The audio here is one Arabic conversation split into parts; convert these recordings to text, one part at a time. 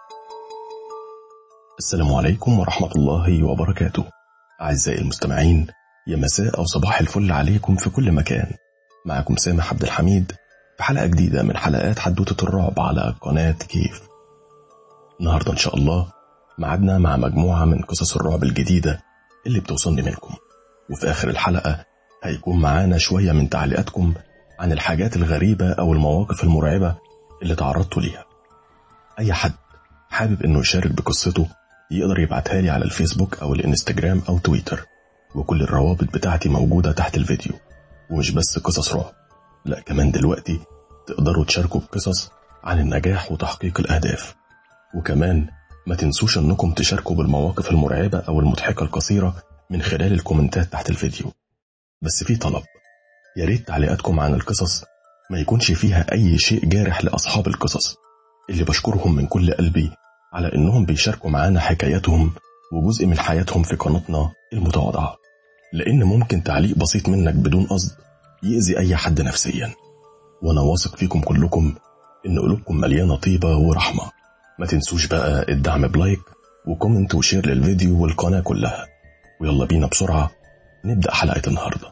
السلام عليكم ورحمة الله وبركاته. أعزائي المستمعين، يا مساء أو صباح الفل عليكم في كل مكان. معكم سامح عبد الحميد في حلقة جديدة من حلقات حدوتة الرعب على قناة كيف. النهاردة إن شاء الله معدنا مع مجموعة من قصص الرعب الجديدة اللي بتوصلني منكم، وفي آخر الحلقة هيكون معانا شوية من تعليقاتكم عن الحاجات الغريبة أو المواقف المرعبة اللي تعرضتوا ليها. أي حد حابب إنه يشارك بقصته يقدر يبعتها لي على الفيسبوك أو الانستجرام أو تويتر، وكل الروابط بتاعتي موجودة تحت الفيديو. ومش بس قصص رعب، لا كمان دلوقتي تقدروا تشاركوا بقصص عن النجاح وتحقيق الأهداف. وكمان ما تنسوش أنكم تشاركوا بالمواقف المرعبة أو المضحكة القصيرة من خلال الكومنتات تحت الفيديو. بس في طلب، يا ريت تعليقاتكم عن القصص ما يكونش فيها أي شيء جارح لأصحاب القصص، اللي بشكرهم من كل قلبي على إنهم بيشاركوا معانا حكاياتهم وجزء من حياتهم في قناتنا المتواضعة، لأن ممكن تعليق بسيط منك بدون قصد يأذي أي حد نفسيا. وأنا واثق فيكم كلكم إن قلوبكم مليانة طيبة ورحمة. ما تنسوش بقى الدعم بلايك وكومنت وشير للفيديو والقناة كلها. ويلا بينا بسرعة نبدأ حلقة النهاردة.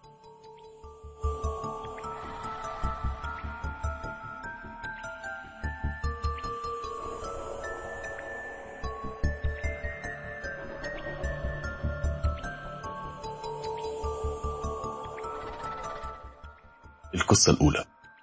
القصة الأولى.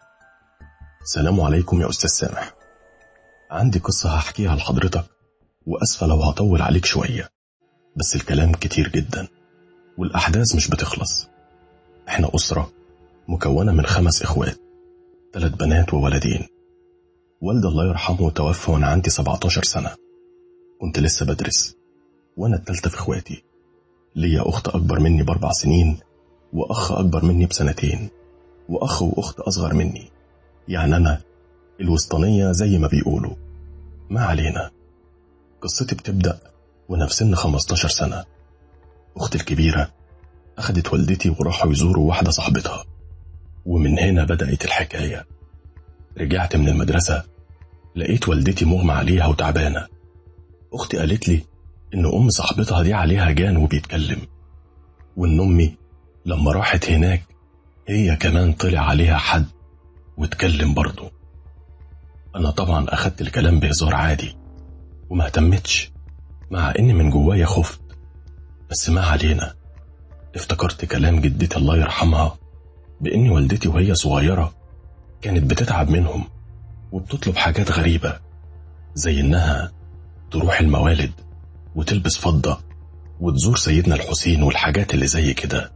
السلام عليكم يا أستاذ سامح، عندي قصة هحكيها لحضرتك، وأسفة لو هطول عليك شوية، بس الكلام كتير جدا والأحداث مش بتخلص. احنا أسرة مكونة من 5 إخوات، 3 بنات وولدين. والدي الله يرحمه توفى وأنا عندي 17 سنة، كنت لسه بدرس، وأنا التالتة في إخواتي. ليا أخت أكبر مني ب4 سنين، وأخ أكبر مني ب2 سنين، وأخ وأخت أصغر مني، يعني أنا الوسطانية زي ما بيقولوا. ما علينا، قصتي بتبدأ وأنا في سن 15 سنة. أختي الكبيرة أخدت والدتي وراحوا يزوروا واحدة صاحبتها، ومن هنا بدأت الحكاية. رجعت من المدرسة لقيت والدتي مغمى عليها وتعبانة. أختي قالت لي إن أم صاحبتها دي عليها جان وبيتكلم، وإن أمي لما راحت هناك هي كمان طلع عليها حد واتكلم برضه. أنا طبعا أخدت الكلام بهزار عادي وما اهتمتش، مع إني من جوايا خفت، بس ما علينا. افتكرت كلام جدتي الله يرحمها بإن والدتي وهي صغيرة كانت بتتعب منهم وبتطلب حاجات غريبة، زي إنها تروح الموالد وتلبس فضة وتزور سيدنا الحسين والحاجات اللي زي كده.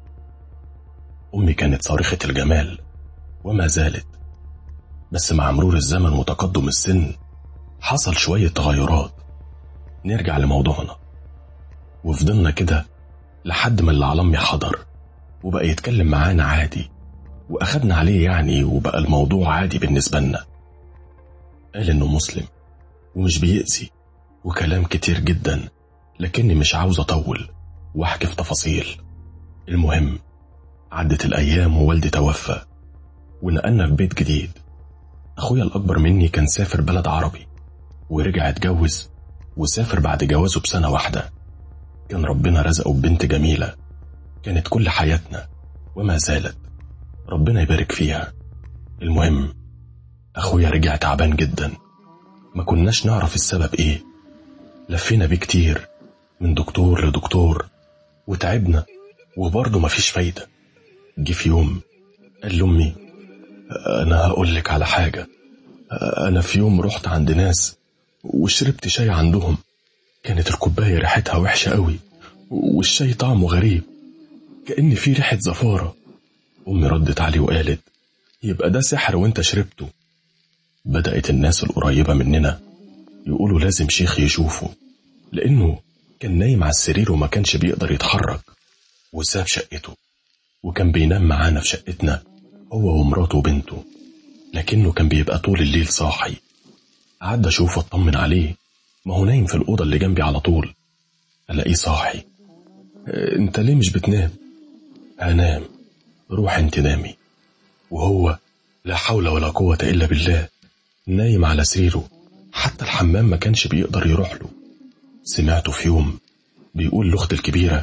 أمي كانت صارخة الجمال وما زالت، بس مع مرور الزمن وتقدم السن حصل شوية تغيرات. نرجع لموضوعنا. وفضلنا كده لحد ما اللي على أمي حضر وبقى يتكلم معانا عادي، وأخدنا عليه يعني، وبقى الموضوع عادي بالنسبة لنا. قال إنه مسلم ومش بيأذي وكلام كتير جدا، لكني مش عاوز أطول وأحكي في تفاصيل. المهم عدت الأيام ووالدي توفى ونقلنا في بيت جديد. أخويا الأكبر مني كان سافر بلد عربي ورجع اتجوز، وسافر بعد جوازه ب1 سنة. كان ربنا رزقه ببنت جميلة كانت كل حياتنا وما زالت، ربنا يبارك فيها. المهم أخويا رجع تعبان جدا، ما كناش نعرف السبب إيه. لفينا بيه كتير من دكتور لدكتور وتعبنا وبرضه مفيش فايدة. جه في يوم قال لأمي أنا هقولك على حاجة. أنا في يوم رحت عند ناس وشربت شاي عندهم، كانت الكوباية ريحتها وحشة قوي والشاي طعمه غريب كأن فيه ريحة زفارة. أمي ردت عليه وقالت يبقى ده سحر وانت شربته. بدأت الناس القريبة مننا يقولوا لازم شيخ يشوفه، لأنه كان نايم على السرير وما كانش بيقدر يتحرك، وساب شقته وكان بينام معانا في شقتنا هو ومراته وبنته، لكنه كان بيبقى طول الليل صاحي. قعد أشوفه أطمن عليه، ما هو نايم في الأوضة اللي جنبي على طول. ألاقيه صاحي. انت ليه مش بتنام؟ هنام. روح انت نامي. وهو لا حول ولا قوة إلا بالله نايم على سريره حتى الحمام ما كانش بيقدر يروح له. سمعته في يوم بيقول لأخت الكبيرة: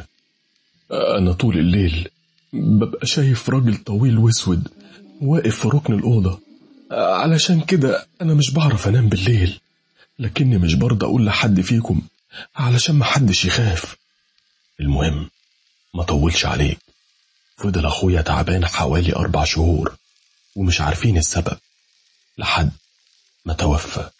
أنا طول الليل ببقى شايف راجل طويل واسود واقف في ركن الأوضة، علشان كده أنا مش بعرف أنام بالليل، لكني مش برضى أقول لحد فيكم علشان ما حدش يخاف. المهم ما طولش عليك، فضل أخويا تعبان حوالي 4 شهور ومش عارفين السبب لحد ما توفى،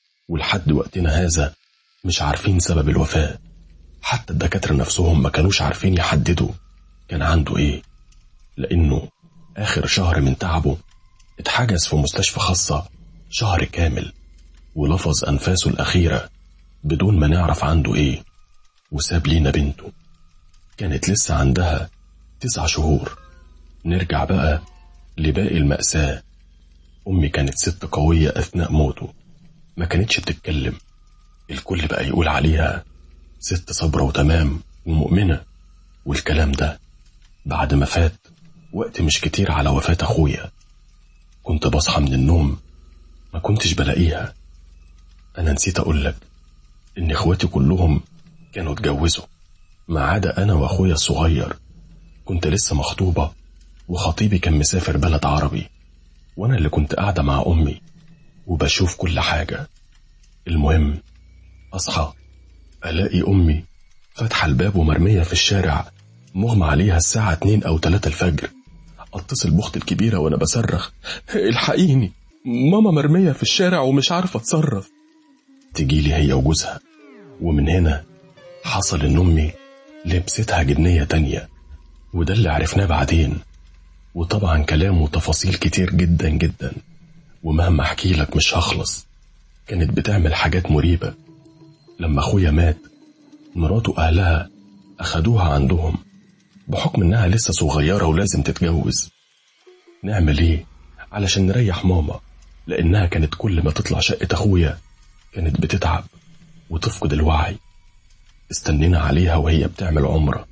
ولحد وقتنا هذا مش عارفين سبب الوفاة. حتى الدكاترة نفسهم ما كانوش عارفين يحددوا كان عنده ايه، لأنه آخر شهر من تعبه اتحجز في مستشفى خاصة شهر كامل، ولفظ أنفاسه الأخيرة بدون ما نعرف عنده ايه، وساب لينا بنته كانت لسه عندها 9 شهور. نرجع بقى لباقي المأساة. أمي كانت ست قوية أثناء موته، ما كانتش بتتكلم، الكل بقى يقول عليها ست صبرة وتمام ومؤمنة، والكلام ده بعد ما فات وقت مش كتير على وفاة أخويا. كنت بصحى من النوم ما كنتش بلاقيها. أنا نسيت أقولك إن إخواتي كلهم كانوا اتجوزوا ما عدا أنا وأخويا الصغير. كنت لسه مخطوبة وخطيبي كان مسافر بلد عربي، وأنا اللي كنت قاعدة مع أمي وبشوف كل حاجة. المهم أصحى ألاقي أمي فتح الباب ومرمية في الشارع مغمى عليها الساعة 2 أو 3 الفجر. أتصل بأختي الكبيرة وأنا بصرخ: الحقيني، ماما مرمية في الشارع ومش عارفة أتصرف. تجيلي هي وجوزها، ومن هنا حصل إن أمي لبستها جنية تانية، وده اللي عرفناه بعدين. وطبعا كلام وتفاصيل كتير جدا جدا، ومهما أحكي لك مش هخلص. كانت بتعمل حاجات مريبة. لما أخويا مات مراته أهلها أخدوها عندهم بحكم إنها لسه صغيرة ولازم تتجوز. نعمل إيه علشان نريح ماما، لأنها كانت كل ما تطلع شقة أخويا كانت بتتعب وتفقد الوعي. استنينا عليها وهي بتعمل عمرة،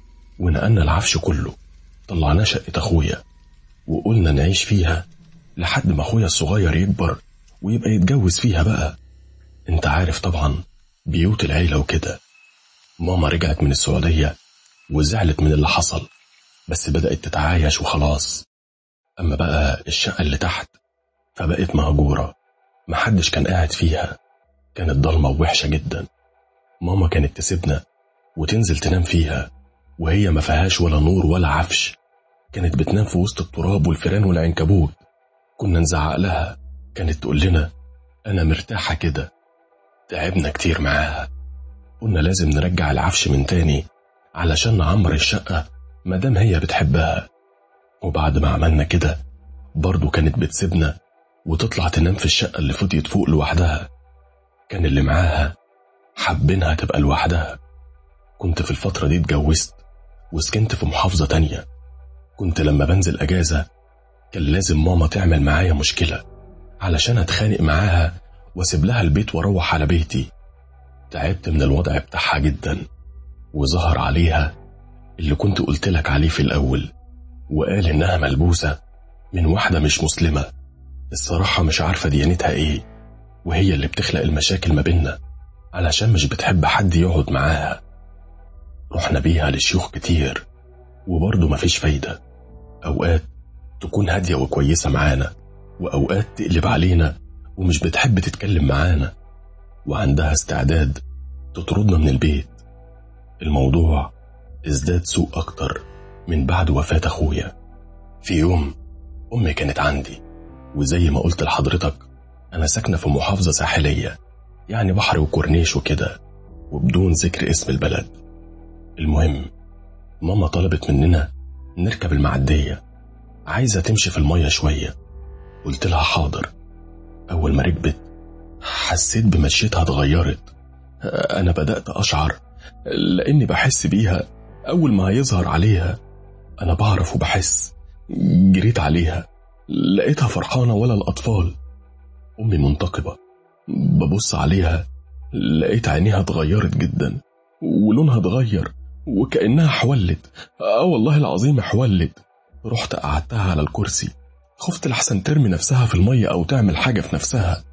ونقلنا العفش كله، طلعنا شقة أخويا وقلنا نعيش فيها لحد ما أخويا الصغير يكبر ويبقى يتجوز فيها بقى. انت عارف طبعا بيوت العيلة وكده. ماما رجعت من السعودية وزعلت من اللي حصل، بس بدأت تتعايش وخلاص. أما بقى الشقة اللي تحت فبقت مهجورة، محدش كان قاعد فيها، كانت ضلمة ووحشة جدا. ماما كانت تسيبنا وتنزل تنام فيها وهي ما فيهاش ولا نور ولا عفش، كانت بتنام في وسط التراب والفيران والعنكبوت. كنا نزعق لها، كانت تقول لنا أنا مرتاحة كده. تعبنا كتير معاها، قلنا لازم نرجع العفش من تاني علشان نعمر الشقة مادام هي بتحبها. وبعد ما عملنا كده برضو كانت بتسيبنا وتطلع تنام في الشقة اللي فضيت فوق لوحدها. كان اللي معاها حابينها تبقى لوحدها. كنت في الفترة دي اتجوزت وسكنت في محافظة تانية. كنت لما بنزل أجازة كان لازم ماما تعمل معايا مشكلة علشان أتخانق معاها واسيب لها البيت واروح على بيتي. تعبت من الوضع بتاعها جدا، وظهر عليها اللي كنت قلتلك عليه في الأول، وقال إنها ملبوسة من واحدة مش مسلمة. الصراحة مش عارفة ديانتها إيه، وهي اللي بتخلق المشاكل ما بيننا علشان مش بتحب حد يقعد معاها. رحنا بيها لشيوخ كتير وبرضه مفيش فايدة. أوقات تكون هادية وكويسة معانا، وأوقات تقلب علينا ومش بتحب تتكلم معانا، وعندها استعداد تطردنا من البيت. الموضوع ازداد سوء أكتر من بعد وفاة أخويا. في يوم أمي كانت عندي، وزي ما قلت لحضرتك أنا ساكنة في محافظة ساحلية، يعني بحر وكورنيش وكده، وبدون ذكر اسم البلد. المهم ماما طلبت مننا نركب المعدية، عايزة تمشي في المية شوية. قلت لها حاضر. أول ما ركبت حسيت بمشيتها اتغيرت. أنا بدأت أشعر لأني بحس بيها أول ما يظهر عليها. أنا بعرف وبحس. جريت عليها لقيتها فرحانة ولا الأطفال. أمي منتقبة، ببص عليها لقيت عينيها اتغيرت جدا ولونها اتغير وكأنها حولت. والله العظيم حولت. رحت قعدتها على الكرسي، خفت لحسن ترمي نفسها في المية أو تعمل حاجة في نفسها،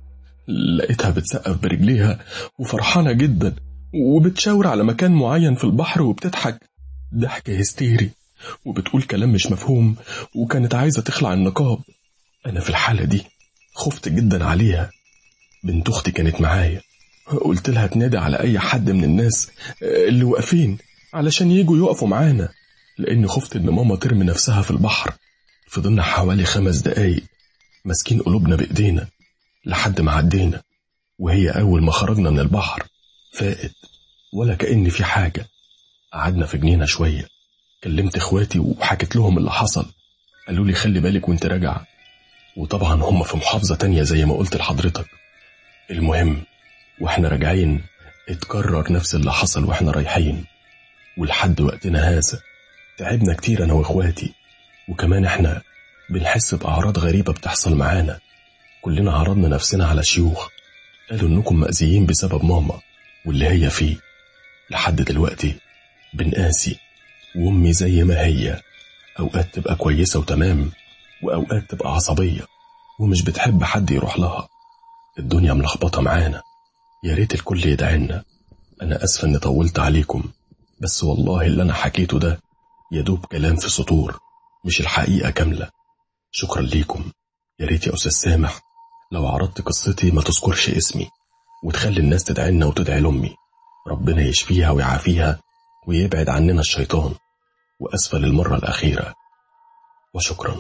لقيتها بتسقف برجليها وفرحانة جدا، وبتشاور على مكان معين في البحر وبتضحك ضحك هستيري، وبتقول كلام مش مفهوم، وكانت عايزة تخلع النقاب. أنا في الحالة دي خفت جدا عليها. بنت أختي كانت معايا، قلت لها تنادي على أي حد من الناس اللي واقفين علشان يجوا يقفوا معانا، لأن خفت إن ماما ترمي نفسها في البحر. فضلنا حوالي 5 دقايق ماسكين قلوبنا بإيدينا لحد ما عدينا، وهي أول ما خرجنا من البحر فاقت ولا كأن في حاجة. قعدنا في جنينة شوية، كلمت إخواتي وحكيت لهم اللي حصل. قالوا لي خلي بالك وانت راجعة، وطبعا هم في محافظة تانية زي ما قلت لحضرتك. المهم واحنا راجعين اتكرر نفس اللي حصل واحنا رايحين، ولحد وقتنا هذا تعبنا كتير أنا وإخواتي. وكمان احنا بنحس بأعراض غريبة بتحصل معانا. كلنا عرضنا نفسنا على شيوخ، قالوا انكم مأذيين بسبب ماما واللي هي فيه. لحد دلوقتي بنقاسي، وامي زي ما هي، اوقات تبقى كويسة وتمام، واوقات تبقى عصبية ومش بتحب حد يروح لها. الدنيا ملخبطة معانا، يا ريت الكل يدعينا. انا اسفة اني طولت عليكم، بس والله اللي انا حكيته ده يدوب كلام في سطور، مش الحقيقة كاملة. شكرا ليكم. يا ريت يا أستاذ سامح لو عرضت قصتي ما تذكرش اسمي، وتخلي الناس تدعينا وتدعي لأمي، ربنا يشفيها ويعافيها ويبعد عننا الشيطان. وأسفة للمرة الأخيرة، وشكرا.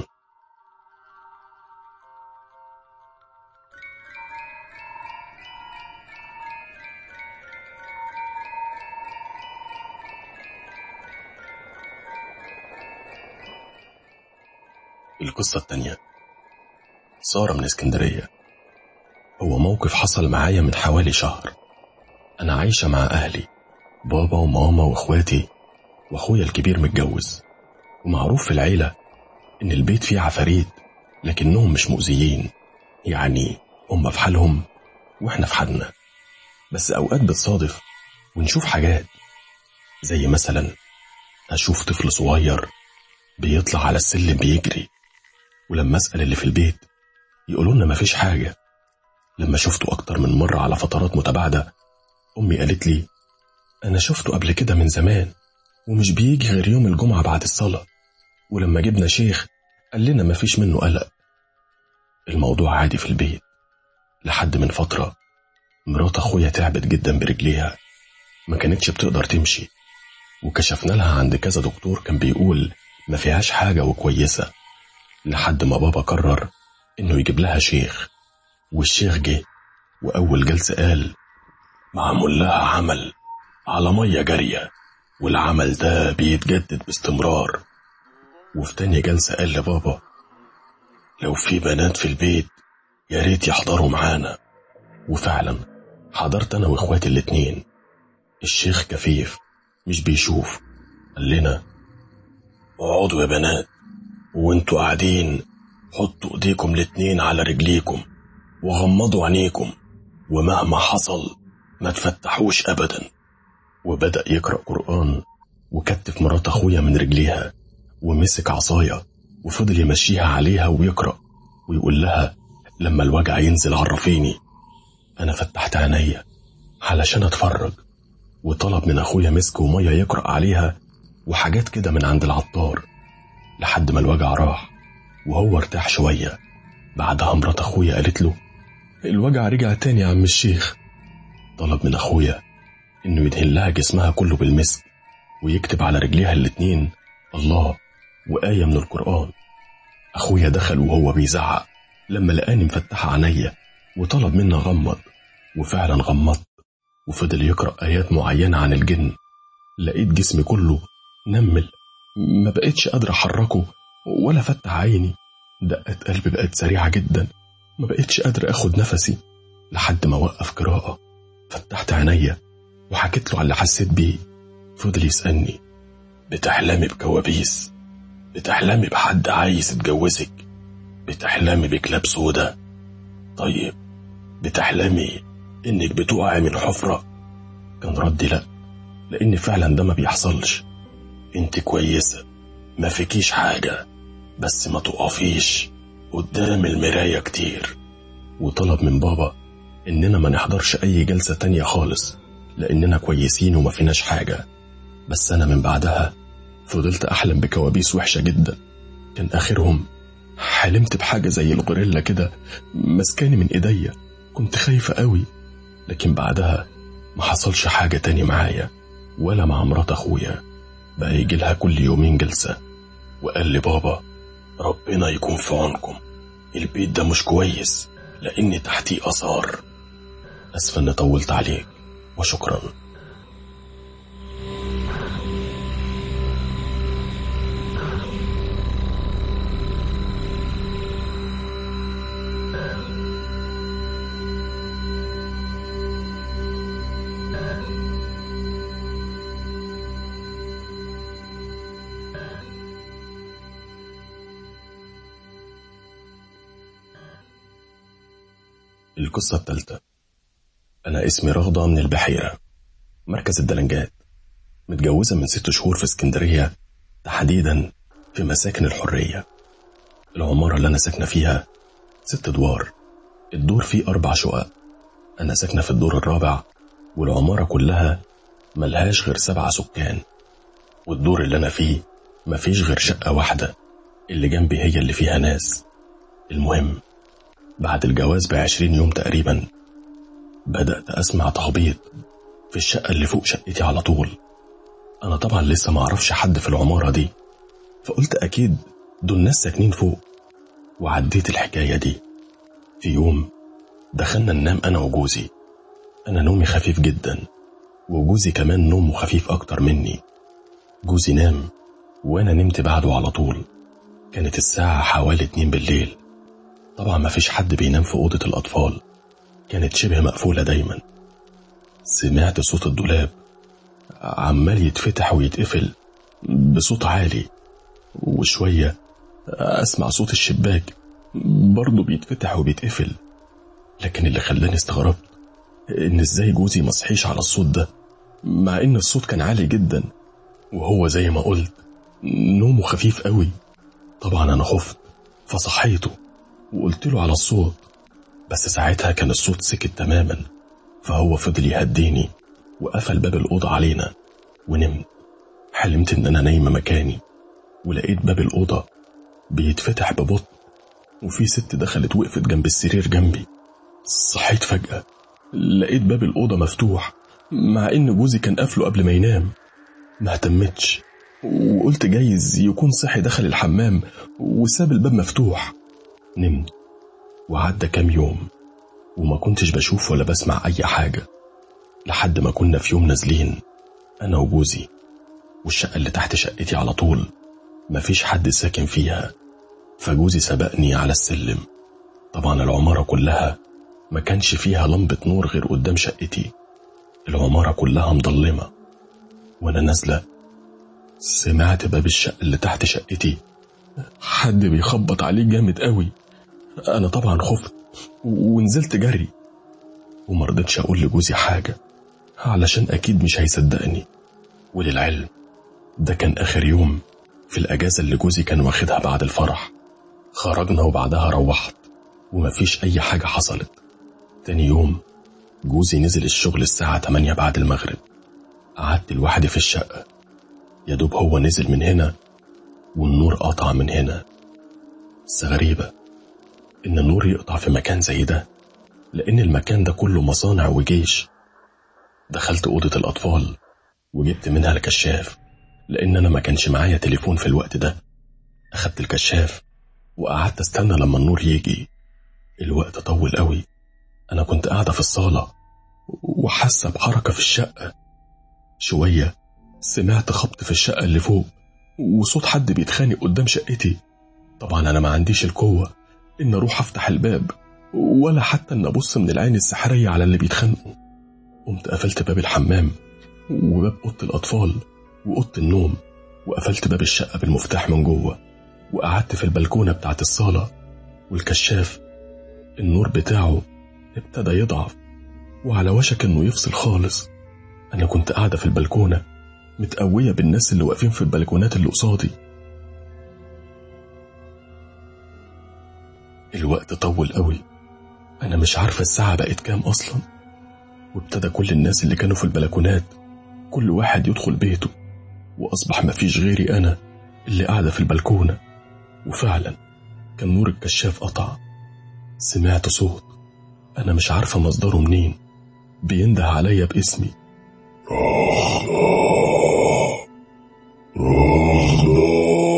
القصة التانية، سارة من اسكندرية. هو موقف حصل معايا من حوالي شهر. أنا عايشة مع أهلي، بابا وماما وإخواتي، وأخويا الكبير متجوز. ومعروف في العيلة إن البيت فيه عفاريت، لكنهم مش مؤذيين، يعني هم في حالهم وإحنا في حالنا. بس أوقات بتصادف ونشوف حاجات، زي مثلا أشوف طفل صغير بيطلع على السلم بيجري، ولما أسأل اللي في البيت يقولوا لنا مفيش حاجة. لما شفته أكتر من مرة على فترات متباعدة، أمي قالت لي أنا شفته قبل كده من زمان، ومش بيجي غير يوم الجمعة بعد الصلاة، ولما جبنا شيخ قال لنا مفيش منه قلق. الموضوع عادي في البيت. لحد من فترة مرات أخويا تعبت جدا برجليها، ما كانتش بتقدر تمشي، وكشفنا لها عند كذا دكتور كان بيقول ما فيهاش حاجة وكويسة. لحد ما بابا قرر إنه يجيب لها شيخ، والشيخ جه، وأول جلسة قال معمول لها عمل على مية جارية، والعمل ده بيتجدد باستمرار. وفي تاني جلسة قال لبابا لو في بنات في البيت يا ريت يحضروا معانا. وفعلا حضرت أنا وإخواتي الاتنين. الشيخ كفيف مش بيشوف، قال لنا اقعدوا يا بنات، وانتوا قاعدين حطوا ايديكم الاتنين على رجليكم وغمضوا عينيكم، ومهما حصل ما تفتحوش أبدا. وبدأ يقرأ قرآن، وكتف مرات أخويا من رجليها، ومسك عصاية وفضل يمشيها عليها ويقرأ ويقول لها لما الوجع ينزل عرفيني. أنا فتحت عينيا علشان أتفرج، وطلب من أخويا مسك ومية يقرأ عليها وحاجات كده من عند العطار، لحد ما الوجع راح وهو ارتاح شوية. بعدها مرات أخويا قالت له الوجع رجع تاني يا عم الشيخ. طلب من أخويا إنه يدهن لها جسمها كله بالمسك، ويكتب على رجليها الاتنين الله وآية من القرآن. أخويا دخل وهو بيزعق لما لقاني مفتحة عينيا، وطلب مني أغمض، وفعلا غمضت، وفضل يقرأ آيات معينة عن الجن. لقيت جسمي كله نمل، ما بقيتش قادر أحركه ولا فتح عيني. دقات قلبي بقت سريعة جدا، ما بقيتش قادر أخد نفسي، لحد ما وقف قراءة. فتحت عينيا وحكيت له على اللي حسيت بيه. فضل يسألني بتحلمي بكوابيس؟ بتحلمي بحد عايز يتجوزك؟ بتحلمي بكلاب سودا؟ طيب بتحلمي انك بتقعي من حفرة؟ كان ردي لا، لان فعلا ده ما بيحصلش. انت كويسة، ما فيكيش حاجة، بس ما تقفيش قدام المراية كتير. وطلب من بابا إننا ما نحضرش أي جلسة تانية خالص لأننا كويسين وما فيناش حاجة. بس أنا من بعدها فضلت أحلم بكوابيس وحشة جدا. كان آخرهم حلمت بحاجة زي الغوريلا كده مسكاني من إيديا. كنت خايفة قوي، لكن بعدها ما حصلش حاجة تاني معايا ولا مع مرات أخويا. بقى يجي لها كل يومين جلسة. وقال لي بابا ربنا يكون في عونكم، البيت ده مش كويس لأن تحتيه آثار. أسفة إني طولت عليك وشكرا. القصة الثالثة. أنا اسمي رغدة من البحيرة، مركز الدلنجات. متجوزة من 6 شهور في اسكندرية، تحديدا في مساكن الحرية. العمارة اللي أنا ساكنة فيها 6 أدوار، الدور فيه 4 شقق. أنا ساكنة في الدور الرابع، والعمارة كلها ملهاش غير 7 سكان. والدور اللي أنا فيه مفيش غير شقة واحدة، اللي جنبي هي اللي فيها ناس. المهم بعد الجواز ب20 يوم تقريبا بدأت أسمع تخبيط في الشقة اللي فوق شقتي على طول. أنا طبعا لسه ما أعرفش حد في العمارة دي، فقلت أكيد دول ناس ساكنين فوق، وعديت الحكاية دي. في يوم دخلنا ننام أنا وجوزي. أنا نومي خفيف جدا، وجوزي كمان نومه خفيف أكتر مني. جوزي نام وأنا نمت بعده على طول. كانت الساعة حوالي 2 بالليل. طبعا ما فيش حد بينام في أوضة الأطفال، كانت شبه مقفولة دايما. سمعت صوت الدولاب عمال يتفتح ويتقفل بصوت عالي، وشوية أسمع صوت الشباك برضه بيتفتح وبيتقفل. لكن اللي خلاني استغربت إن إزاي جوزي مصحيش على الصوت ده، مع إن الصوت كان عالي جدا، وهو زي ما قلت نومه خفيف قوي. طبعا أنا خفت فصحيته وقلت له على الصوت، بس ساعتها كان الصوت سكت تماما. فهو فضل يهديني وقفل باب الأوضة علينا ونمت. حلمت إن أنا نايمة مكاني، ولقيت باب الأوضة بيتفتح ببطء، وفي ست دخلت وقفت جنب السرير جنبي. صحيت فجأة لقيت باب الأوضة مفتوح، مع إن جوزي كان قافله قبل ما ينام. ما اهتمتش وقلت جايز يكون صحي دخل الحمام وساب الباب مفتوح. نمت وعدى كام يوم وما كنتش بشوف ولا بسمع أي حاجة، لحد ما كنا في يوم نازلين أنا وجوزي، والشقة اللي تحت شقتي على طول مفيش حد ساكن فيها. فجوزي سبقني على السلم. طبعا العمارة كلها ما كانش فيها لمبة نور غير قدام شقتي، العمارة كلها مظلمة. وانا نازلة سمعت باب الشقة اللي تحت شقتي حد بيخبط عليه جامد قوي. انا طبعا خفت ونزلت جري، ومرضتش اقول لجوزي حاجة علشان اكيد مش هيصدقني. وللعلم ده كان اخر يوم في الاجازة اللي جوزي كان واخدها بعد الفرح. خرجنا وبعدها روحت ومفيش اي حاجة حصلت. تاني يوم جوزي نزل الشغل الساعة 8 بعد المغرب. قعدت لوحدي في الشقة، يدوب هو نزل من هنا والنور قطع من هنا. بس غريبة إن النور يقطع في مكان زي ده، لأن المكان ده كله مصانع وجيش. دخلت أوضة الأطفال وجبت منها الكشاف، لأن أنا ما كانش معايا تليفون في الوقت ده. أخدت الكشاف وقعدت استنى لما النور يجي. الوقت طول قوي. أنا كنت قاعدة في الصالة وحاسة بحركة في الشقة. شوية سمعت خبط في الشقة اللي فوق وصوت حد بيتخانق قدام شقتي. طبعا أنا ما عنديش القوة إن أروح أفتح الباب، ولا حتى إن أبص من العين السحرية على اللي بيتخانقوا. قمت قفلت باب الحمام وباب أوضة الأطفال وأوضة النوم، وقفلت باب الشقة بالمفتاح من جوه، وقعدت في البلكونة بتاعت الصالة. والكشاف النور بتاعه ابتدى يضعف وعلى وشك إنه يفصل خالص. أنا كنت قاعدة في البلكونة متقوية بالناس اللي واقفين في البلكونات اللي قصادي. الوقت طول قوي أنا مش عارفة الساعة بقت كام أصلا. وابتدى كل الناس اللي كانوا في البلكونات كل واحد يدخل بيته، وأصبح مفيش غيري أنا اللي قاعدة في البلكونة. وفعلا كان نور الكشاف قطع. سمعت صوت أنا مش عارفة مصدره منين بينده عليا باسمي. رغدة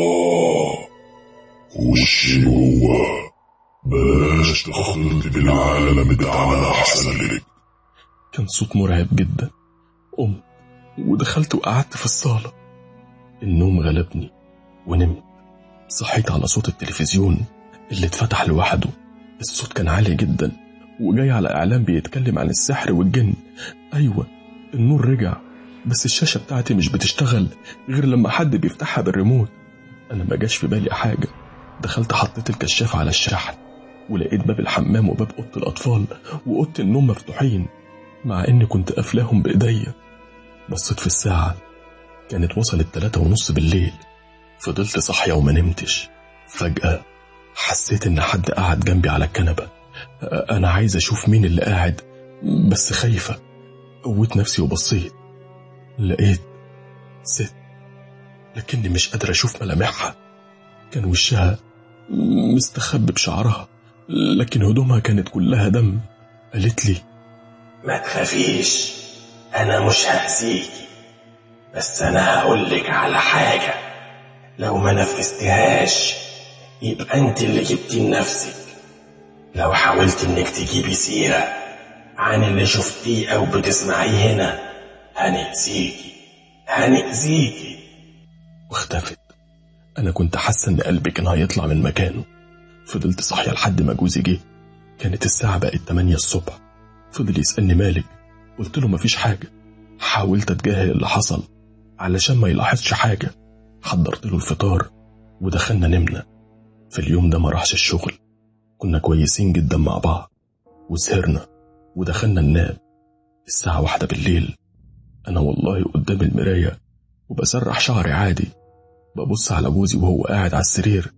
خش جوه، بلاش تختلط بالعالم بتاعنا أحسن لك. كان صوت مرعب جدا. قمت ودخلت وقعدت في الصالة. النوم غلبني ونمت. صحيت على صوت التلفزيون اللي اتفتح لوحده. الصوت كان عالي جدا وجاي على إعلان بيتكلم عن السحر والجن. أيوة، النور رجع، بس الشاشة بتاعتي مش بتشتغل غير لما حد بيفتحها بالريموت. أنا ما جاش في بالي حاجة. دخلت حطيت الكشاف على الشاحن، ولقيت باب الحمام وباب أوضة الأطفال وأوضة النوم مفتوحين، مع إني كنت قافلاهم بإيديا. بصيت في الساعة، كانت وصلت 3:30 بالليل. فضلت صاحية وما نمتش. فجأة حسيت إن حد قاعد جنبي على الكنبة. أنا عايز أشوف مين اللي قاعد، بس خايفة. قوت نفسي وبصيت، لقيت ست، لكني مش قادر أشوف ملامحها. كان وشها مستخبي بشعرها، لكن هدومها كانت كلها دم. قالت لي: ما تخافيش، أنا مش هأذيكي، بس أنا هقولك على حاجة، لو ما نفذتهاش يبقى أنت اللي جبتي لنفسك. لو حاولت إنك تجيبي سيرة عن اللي شفتيه أو بتسمعيه هنا هنأذيكي. واختفت. أنا كنت حاسة إن قلبي كان هيطلع من مكانه. فضلت صاحية لحد ما جوزي جه. كانت الساعة بقت 8 الصبح. فضل يسألني: مالك؟ قلت له مفيش حاجة. حاولت أتجاهل اللي حصل علشان ما يلاحظش حاجة. حضرت له الفطار ودخلنا نمنا. في اليوم ده ما راحش الشغل. كنا كويسين جدا مع بعض وسهرنا ودخلنا ننام. الساعة 1 بالليل. أنا والله قدام المراية وبسرح شعري عادي، ببص على جوزي وهو قاعد على السرير.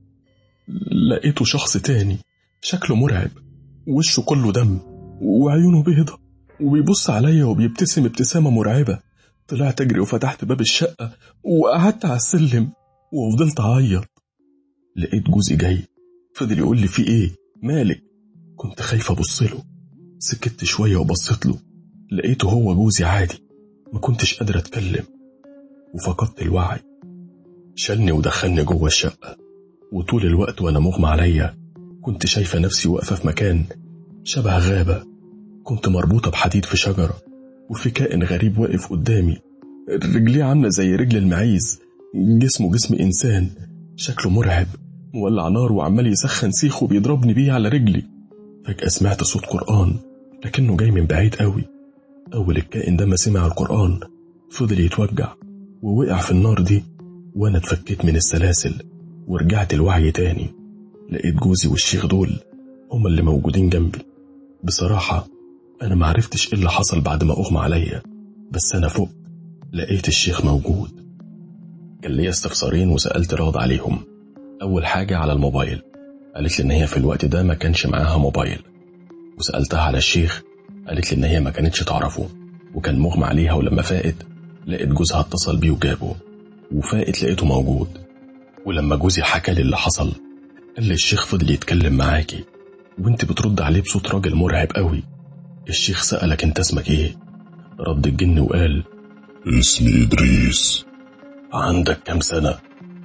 لقيته شخص تاني، شكله مرعب، وشه كله دم وعيونه بيضة، وبيبص عليا وبيبتسم ابتسامة مرعبة. طلعت أجري وفتحت باب الشقة وقعدت على السلم وفضلت أعيط. لقيت جوزي جاي، فضل يقول لي: في إيه؟ مالك؟ كنت خايفة أبصله. سكت شوية وبصيت له، لقيته هو جوزي عادي. ما كنتش قادر أتكلم وفقدت الوعي. شالني ودخلني جوه الشقة، وطول الوقت وأنا مغمى عليا كنت شايفة نفسي واقفة في مكان شبه غابة. كنت مربوطة بحديد في شجرة، وفي كائن غريب واقف قدامي. رجليه عاملة زي رجل المعيز، جسمه جسم إنسان، شكله مرعب، مولع نار وعمال يسخن سيخه وبيضربني بيه على رجلي. فجأة سمعت صوت قرآن لكنه جاي من بعيد قوي. أول الكائن ده ما سمع القرآن فضل يتوجع ووقع في النار دي، وأنا اتفكيت من السلاسل ورجعت الوعي تاني. لقيت جوزي والشيخ دول هما اللي موجودين جنبي. بصراحة أنا معرفتش إيه اللي حصل بعد ما أغمى عليا، بس أنا فوق لقيت الشيخ موجود. كان ليا استفسارين وسألت راض عليهم. أول حاجة على الموبايل، قالت لي إن هي في الوقت ده ما كانش معاها موبايل. وسألتها على الشيخ، قالت لي إن هي ما كانتش تعرفه وكان مغمى عليها، ولما فاقت لقيت جوزها اتصل بيه وجابه، وفاقت لقيته موجود. ولما جوزي حكى لي اللي حصل قال لي: الشيخ فضل يتكلم معاكي وانت بترد عليه بصوت راجل مرعب قوي. الشيخ سألك: انت اسمك ايه؟ رد الجن وقال: اسمي إدريس. عندك كام سنة؟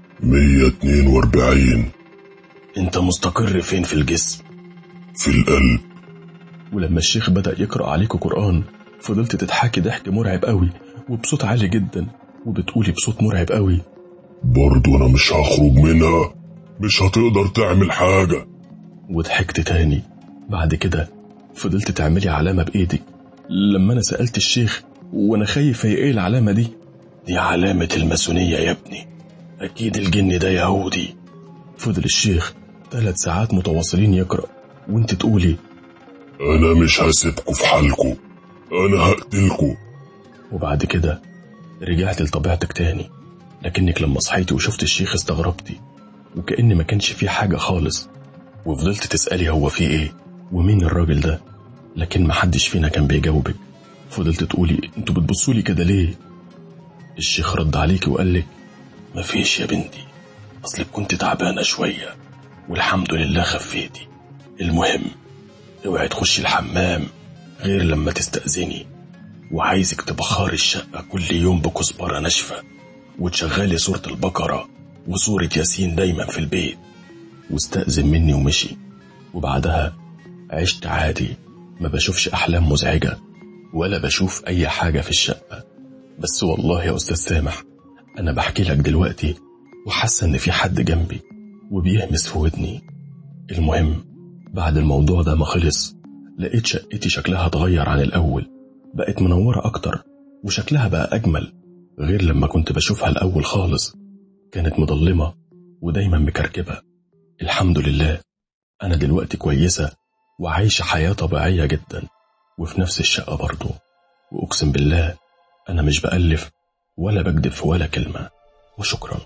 142. انت مستقر فين في الجسم؟ في القلب. ولما الشيخ بدأ يقرأ عليكوا قرآن فضلت تضحكي ضحك مرعب قوي وبصوت عالي جدا، وبتقولي بصوت مرعب قوي: برضو أنا مش هخرج منها، مش هتقدر تعمل حاجة. وضحكت تاني. بعد كده فضلت تعملي علامة بإيدك. لما أنا سألت الشيخ وأنا خايف هي إيه العلامة دي: دي علامة الماسونية يا ابني، أكيد الجن ده يهودي. فضل الشيخ 3 ساعات متواصلين يقرأ وانت تقولي: أنا مش هسيبكوا في حالكوا، أنا هقتلكوا. وبعد كده رجعت لطبيعتك تاني، لكنك لما صحيتي وشفت الشيخ استغربتي وكأن ما كانش فيه حاجة خالص، وفضلت تسألي: هو فيه ايه؟ ومين الراجل ده؟ لكن محدش فينا كان بيجاوبك. فضلت تقولي انتوا بتبصولي كده ليه؟ الشيخ رد عليكي وقالك مفيش يا بنتي، اصلك كنت تعبانة شوية والحمد لله خفيتي. المهم اوعي تخشي الحمام غير لما تستأذني، وعايزك تبخري الشقة كل يوم بكزبرة ناشفة، وتشغلي سورة البقرة وسورة ياسين دايما في البيت. واستأذن مني ومشي. وبعدها عشت عادي، ما بشوفش أحلام مزعجة ولا بشوف أي حاجة في الشقة. بس والله يا أستاذ سامح أنا بحكي لك دلوقتي وحاسة إن في حد جنبي وبيهمس في ودني. المهم بعد الموضوع ده ما خلص لقيت شقتي شكلها اتغير عن الأول، بقت منورة أكتر وشكلها بقى أجمل غير لما كنت بشوفها الأول خالص. كانت مظلمة ودايما مكركبة. الحمد لله أنا دلوقتي كويسة وعايشة حياة طبيعية جدا وفي نفس الشقة برضو. وأقسم بالله أنا مش بألف ولا بكذب في ولا كلمة. وشكرا.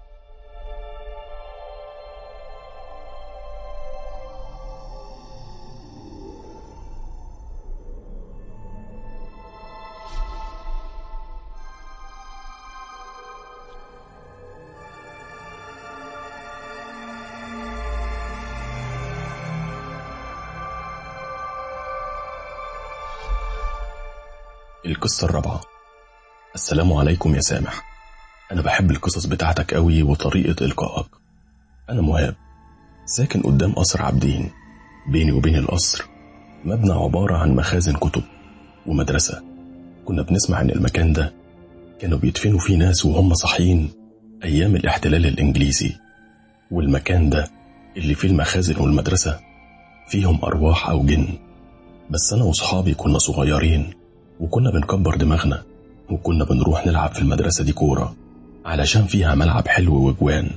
القصة الرابعة. السلام عليكم يا سامح، أنا بحب القصص بتاعتك قوي وطريقة إلقائك. أنا مهاب، ساكن قدام قصر عابدين. بيني وبين القصر مبنى عبارة عن مخازن كتب ومدرسة. كنا بنسمع إن المكان ده كانوا بيدفنوا فيه ناس وهم صحيين أيام الاحتلال الإنجليزي. والمكان ده اللي فيه المخازن والمدرسة فيهم أرواح أو جن. بس أنا وصحابي كنا صغيرين وكنا بنكبر دماغنا، وكنا بنروح نلعب في المدرسة دي كورة علشان فيها ملعب حلو وجوان.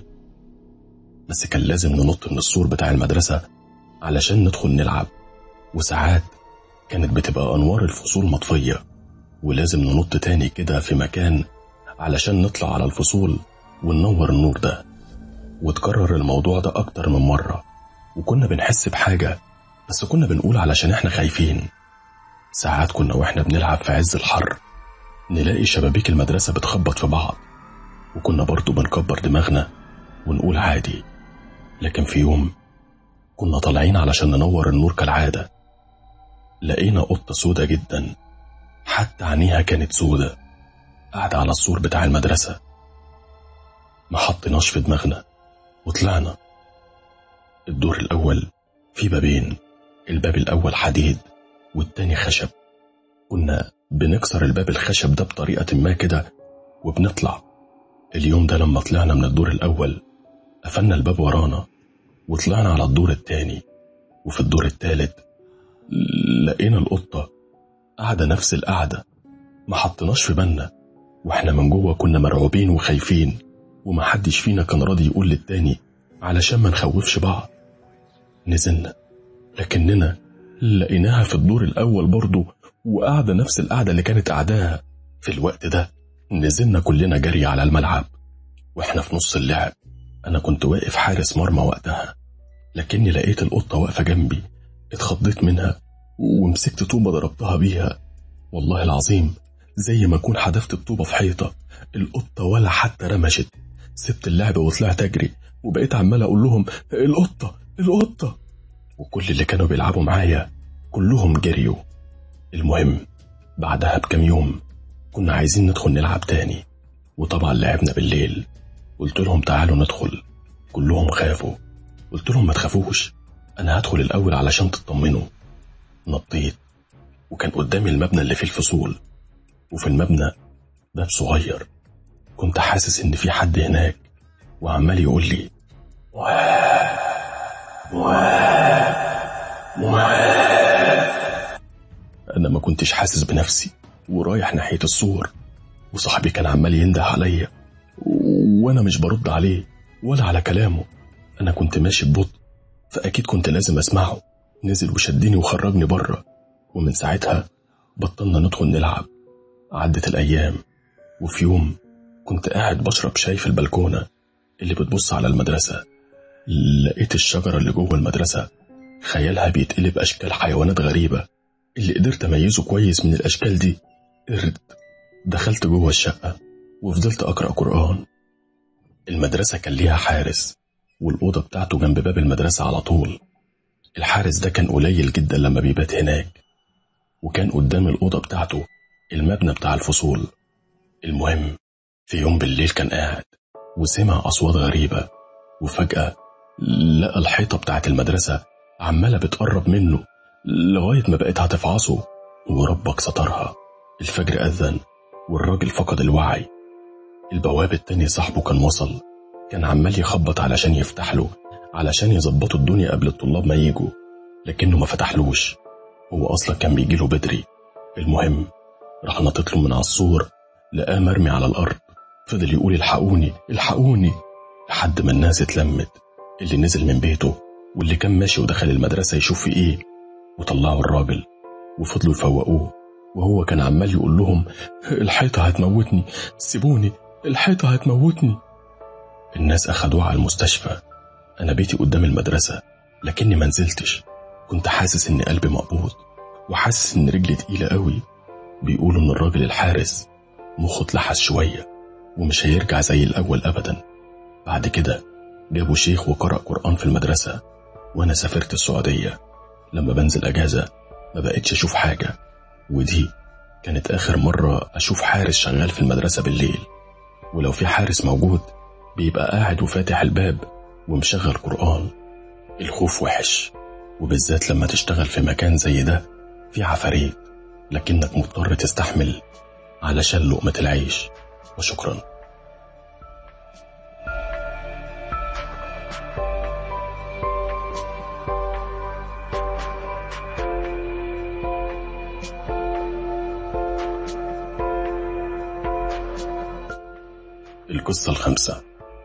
بس كان لازم ننط من السور بتاع المدرسة علشان ندخل نلعب، وساعات كانت بتبقى أنوار الفصول مطفية ولازم ننط تاني كده في مكان علشان نطلع على الفصول وننور النور ده. وتكرر الموضوع ده أكتر من مرة، وكنا بنحس بحاجة بس كنا بنقول علشان احنا خايفين. ساعات كنا واحنا بنلعب في عز الحر نلاقي شبابيك المدرسة بتخبط في بعض، وكنا برضو بنكبر دماغنا ونقول عادي. لكن في يوم كنا طالعين علشان ننور النور كالعادة، لقينا قطة سودة جدا، حتى عينيها كانت سودة، قاعدة على السور بتاع المدرسة. ما حطيناش في دماغنا وطلعنا. الدور الأول فيه بابين، الباب الأول حديد والتاني خشب. كنا بنكسر الباب الخشب ده بطريقة ما كده وبنطلع. اليوم ده لما طلعنا من الدور الأول قفلنا الباب ورانا وطلعنا على الدور التاني. وفي الدور التالت لقينا القطة قاعدة نفس القعدة، ما حطيناش في بالنا، واحنا من جوه كنا مرعوبين وخايفين، وما حدش فينا كان راضي يقول للتاني علشان ما نخوفش بعض. نزلنا لكننا لقيناها في الدور الأول برضو وقاعدة نفس القعدة اللي كانت قعداها. في الوقت ده نزلنا كلنا جري على الملعب واحنا في نص اللعب. أنا كنت واقف حارس مرمى وقتها، لكني لقيت القطة واقفة جنبي. اتخضيت منها ومسكت طوبة ضربتها بيها. والله العظيم زي ما أكون حدفت الطوبة في حيطة. القطة ولا حتى رمشت. سبت اللعب وطلعت أجري وبقيت عمال أقول لهم القطة القطة، وكل اللي كانوا بيلعبوا معايا كلهم جريوا. المهم بعدها بكم يوم كنا عايزين ندخل نلعب تاني، وطبعا لعبنا بالليل. قلت لهم تعالوا ندخل، كلهم خافوا. قلت لهم ما تخافوش، أنا هدخل الأول علشان تطمنوا. نطيت وكان قدامي المبنى اللي فيه الفصول، وفي المبنى باب صغير. كنت حاسس إن في حد هناك وعمال يقول لي أنا ما كنتش حاسس بنفسي ورايح ناحية السور، وصاحبي كان عمال ينده عليا وأنا مش برد عليه ولا على كلامه. أنا كنت ماشي ببطء فأكيد كنت لازم أسمعه. نزل وشدني وخرجني بره، ومن ساعتها بطلنا ندخل نلعب. عدت الأيام، وفي يوم كنت قاعد بشرب شاي في البلكونة اللي بتبص على المدرسة. لقيت الشجرة اللي جوه المدرسة خيالها بيتقلب أشكال حيوانات غريبة. اللي قدرت أميزه كويس من الأشكال دي قرد. دخلت جوه الشقة وفضلت أقرأ قرآن. المدرسة كان ليها حارس، والأوضة بتاعته جنب باب المدرسة على طول. الحارس ده كان قليل جدا لما بيبات هناك، وكان قدام الأوضة بتاعته المبنى بتاع الفصول. المهم في يوم بالليل كان قاعد وسمع أصوات غريبة، وفجأة لقى الحيطة بتاعت المدرسة عمالة بتقرب منه لغاية ما بقت هتفعصه، وربك سترها. الفجر أذن والراجل فقد الوعي. البواب التاني صاحبه كان وصل، كان عمال يخبط علشان يفتح له علشان يظبطوا الدنيا قبل الطلاب ما يجوا، لكنه ما فتحلوش. هو أصلا كان بيجيله بدري. المهم راح نطت له من على السور، لقاه مرمي على الأرض. فضل يقول الحقوني الحقوني لحد ما الناس اتلمت، اللي نزل من بيته واللي كان ماشي ودخل المدرسة يشوف في ايه، وطلعوا الراجل وفضلوا يفوقوه، وهو كان عمال يقول لهم الحيطة هتموتني، سيبوني، الحيطة هتموتني. الناس أخدوه على المستشفى. أنا بيتي قدام المدرسة لكني ما نزلتش. كنت حاسس إن قلبي مقبوض وحاسس إن رجلي تقيلة قوي. بيقولوا إن الراجل الحارس مخه اتلحس شوية ومش هيرجع زي الأول أبدا. بعد كده جابوا شيخ وقرأ قرآن في المدرسة. وأنا سافرت السعودية. لما بنزل أجازة ما بقتش أشوف حاجة، ودي كانت آخر مرة أشوف حارس شغال في المدرسة بالليل. ولو في حارس موجود بيبقى قاعد وفاتح الباب ومشغل قرآن. الخوف وحش، وبالذات لما تشتغل في مكان زي ده في عفاريت، لكنك مضطر تستحمل علشان لقمة العيش. وشكرا. القصة الخامسة.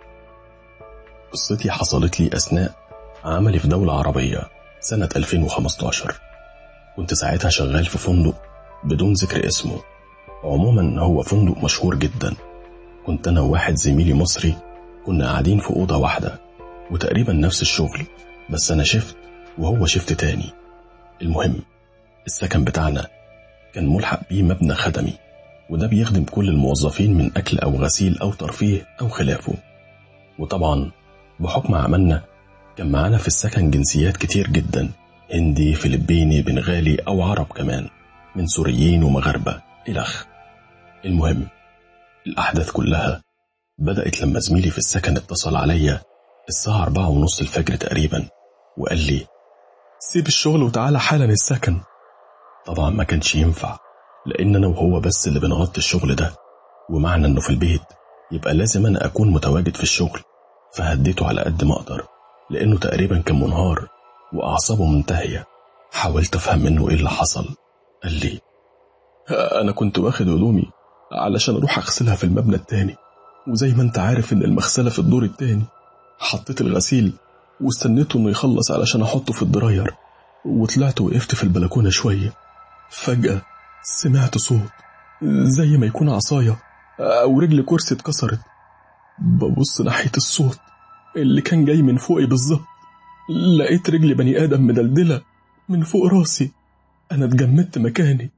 قصتي حصلت لي أثناء عملي في دولة عربية سنة 2015. كنت ساعتها شغال في فندق بدون ذكر اسمه. عموما هو فندق مشهور جدا. كنت أنا وواحد زميلي مصري كنا قاعدين في أوضة واحدة وتقريبا نفس الشغل، بس أنا شفت وهو شفت تاني. المهم السكن بتاعنا كان ملحق بيه مبنى خدمي، وده بيخدم كل الموظفين من أكل أو غسيل أو ترفيه أو خلافه. وطبعا بحكم عملنا كان معانا في السكن جنسيات كتير جدا، هندي، فلبيني، بنغالي أو عرب كمان، من سوريين ومغاربة إلخ. المهم الأحداث كلها بدأت لما زميلي في السكن اتصل عليا الساعة 4:30 الفجر تقريبا، وقال لي سيب الشغل وتعالى حالا السكن. طبعا ما كانش ينفع، لأن أنا وهو بس اللي بنغطي الشغل ده، ومعنى أنه في البيت يبقى لازم أنا أكون متواجد في الشغل. فهديته على قد ما أقدر، لأنه تقريبا كان منهار وأعصابه منتهية. حاولت أفهم منه إيه اللي حصل. قال لي أنا كنت واخد هدومي علشان أروح أغسلها في المبنى التاني، وزي ما أنت عارف إن المغسلة في الدور التاني، حطيت الغسيل واستنيته إنه يخلص علشان أحطه في الدراير، وطلعت وقفت في البلكونة شوية. فجأة سمعت صوت زي ما يكون عصاية أو رجل كرسي اتكسرت. ببص ناحية الصوت اللي كان جاي من فوقي بالظبط، لقيت رجل بني آدم مدلدلة من فوق راسي. أنا اتجمدت مكاني،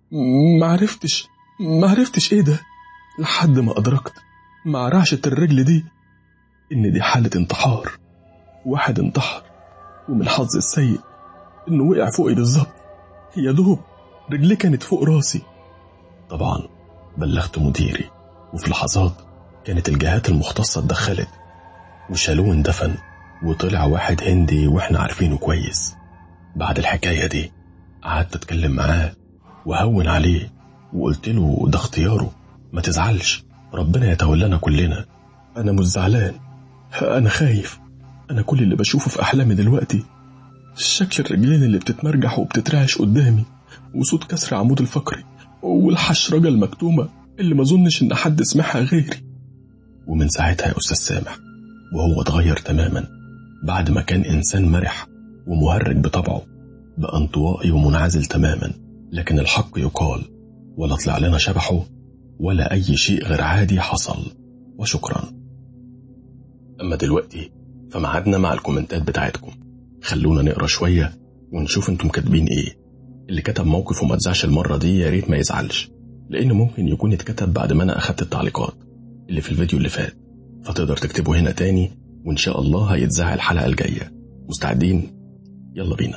معرفتش إيه ده، لحد ما أدركت مع رعشة الرجل دي إن دي حالة انتحار. واحد انتحر، ومن حظ السيء إنه وقع فوقي بالظبط، يا دوب رجلي كانت فوق راسي. طبعا بلغت مديري، وفي لحظات كانت الجهات المختصة اتدخلت وشالوه اندفن، وطلع واحد هندي واحنا عارفينه كويس. بعد الحكاية دي قعدت اتكلم معاه وهون عليه، وقلت له ده اختياره، ما تزعلش، ربنا يتولانا كلنا. انا مش زعلان، انا خايف. انا كل اللي بشوفه في احلامي دلوقتي شكل الرجلين اللي بتتمرجح وبتترعش قدامي، وصوت كسر عمود الفقري، والحشرجة المكتومة اللي ما ظنش ان حد سمعها غيري. ومن ساعتها يا أستاذ سامح وهو اتغير تماما. بعد ما كان إنسان مرح ومهرج بطبعه بقى انطوائي ومنعزل تماما. لكن الحق يقال، ولا طلع لنا شبحه ولا أي شيء غير عادي حصل. وشكرا. أما دلوقتي فمعادنا مع الكومنتات بتاعتكم. خلونا نقرأ شوية ونشوف انتم كاتبين ايه. اللي كتب موقف وما تزعش المرة دي يا ريت ما يزعلش، لأنه ممكن يكون اتكتب بعد ما أنا أخدت التعليقات اللي في الفيديو اللي فات، فتقدر تكتبه هنا تاني وإن شاء الله هيتذاع الحلقة الجاية. مستعدين؟ يلا بينا.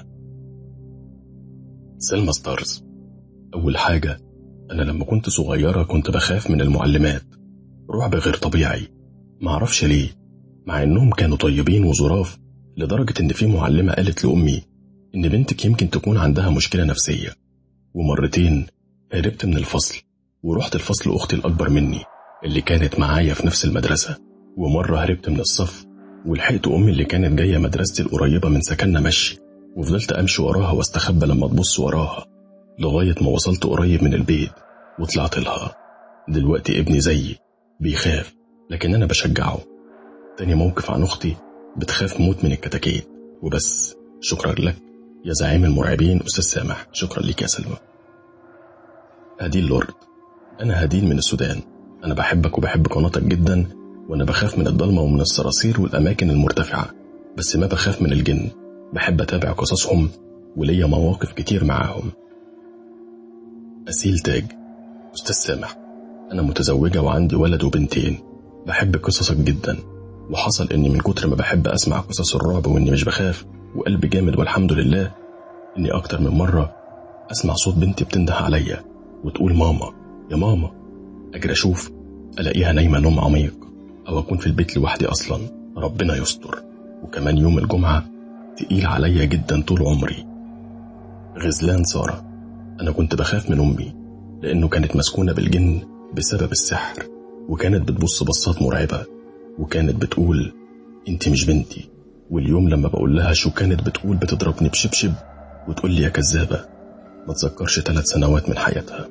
سلمى ستارز. أول حاجة، أنا لما كنت صغيرة كنت بخاف من المعلمات، رعب غير طبيعي، معرفش ليه، مع إنهم كانوا طيبين وظراف، لدرجة إن في معلمة قالت لأمي إن بنتك يمكن تكون عندها مشكلة نفسية. ومرتين هربت من الفصل ورحت الفصل أختي الأكبر مني اللي كانت معايا في نفس المدرسة. ومرة هربت من الصف ولحقت أمي اللي كانت جاية مدرستي القريبة من سكننا مشي، وفضلت أمشي وراها واستخبى لما تبص وراها لغاية ما وصلت قريب من البيت وطلعت لها. دلوقتي ابني زيي بيخاف لكن أنا بشجعه. تاني موقف عن أختي بتخاف موت من الكتاكيت وبس. شكرا لك يا زعيم المرعبين أستاذ سامح. شكرا لك يا سلمى. هدين لورد. أنا هدين من السودان. أنا بحبك وبحب قناتك جدا، وأنا بخاف من الضلمة ومن الصراصير والأماكن المرتفعة، بس ما بخاف من الجن. بحب أتابع قصصهم وليا مواقف كتير معاهم. أسيل تاج. أستاذ سامح، أنا متزوجة وعندي ولد وبنتين. بحب قصصك جدا، وحصل إني من كتر ما بحب أسمع قصص الرعب وإني مش بخاف وقلبي جامد والحمد لله، إني أكتر من مرة أسمع صوت بنتي بتنده عليا وتقول ماما يا ماما، أجري أشوف ألاقيها نايمة نوم عميق، أو أكون في البيت لوحدي أصلا. ربنا يستر. وكمان يوم الجمعة تقيل عليا جدا طول عمري. غزلان سارة. أنا كنت بخاف من أمي لأنه كانت مسكونة بالجن بسبب السحر، وكانت بتبص بصات مرعبة، وكانت بتقول أنت مش بنتي. واليوم لما بقول لها شو كانت بتقول بتضربني بشبشب وتقول لي يا كذابة. ما تذكرش 3 سنوات من حياتها.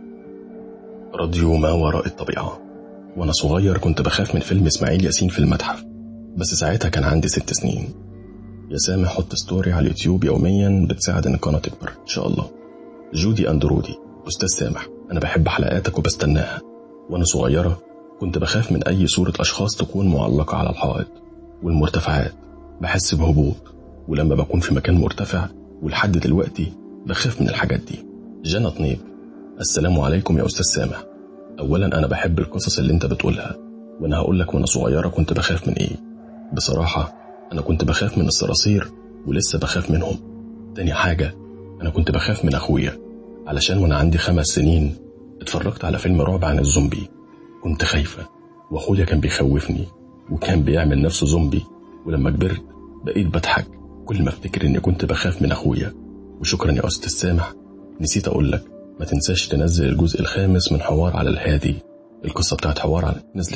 راديو ما وراء الطبيعة. وأنا صغير كنت بخاف من فيلم إسماعيل ياسين في المتحف، بس ساعتها كان عندي 6 سنين. يا سامح حط ستوري على اليوتيوب يوميا بتساعد إن القناة تكبر إن شاء الله. جودي أندرودي. أستاذ سامح، أنا بحب حلقاتك وبستناها. وأنا صغيرة كنت بخاف من أي صورة أشخاص تكون معلقة على الحائط والمرتفعات، بحس بهبوط، ولما بكون في مكان مرتفع ولحد دلوقتي بخاف من الحاجات دي. جنى طنيب. السلام عليكم يا أستاذ سامح. أولا أنا بحب القصص اللي أنت بتقولها، وأنا هقولك وأنا صغيرة كنت بخاف من إيه. بصراحة أنا كنت بخاف من الصراصير ولسه بخاف منهم. تاني حاجة، أنا كنت بخاف من أخويا علشان وأنا عندي 5 سنين اتفرجت على فيلم رعب عن الزومبي. كنت خايفة وأخويا كان بيخوفني وكان بيعمل نفسه زومبي، ولما كبرت بقيت بضحك كل ما افتكر إني كنت بخاف من أخويا. وشكرا يا أستاذ سامح. نسيت أقولك ما تنساش تنزل الجزء الخامس من حوار على الهادي. القصة بتاعت حوار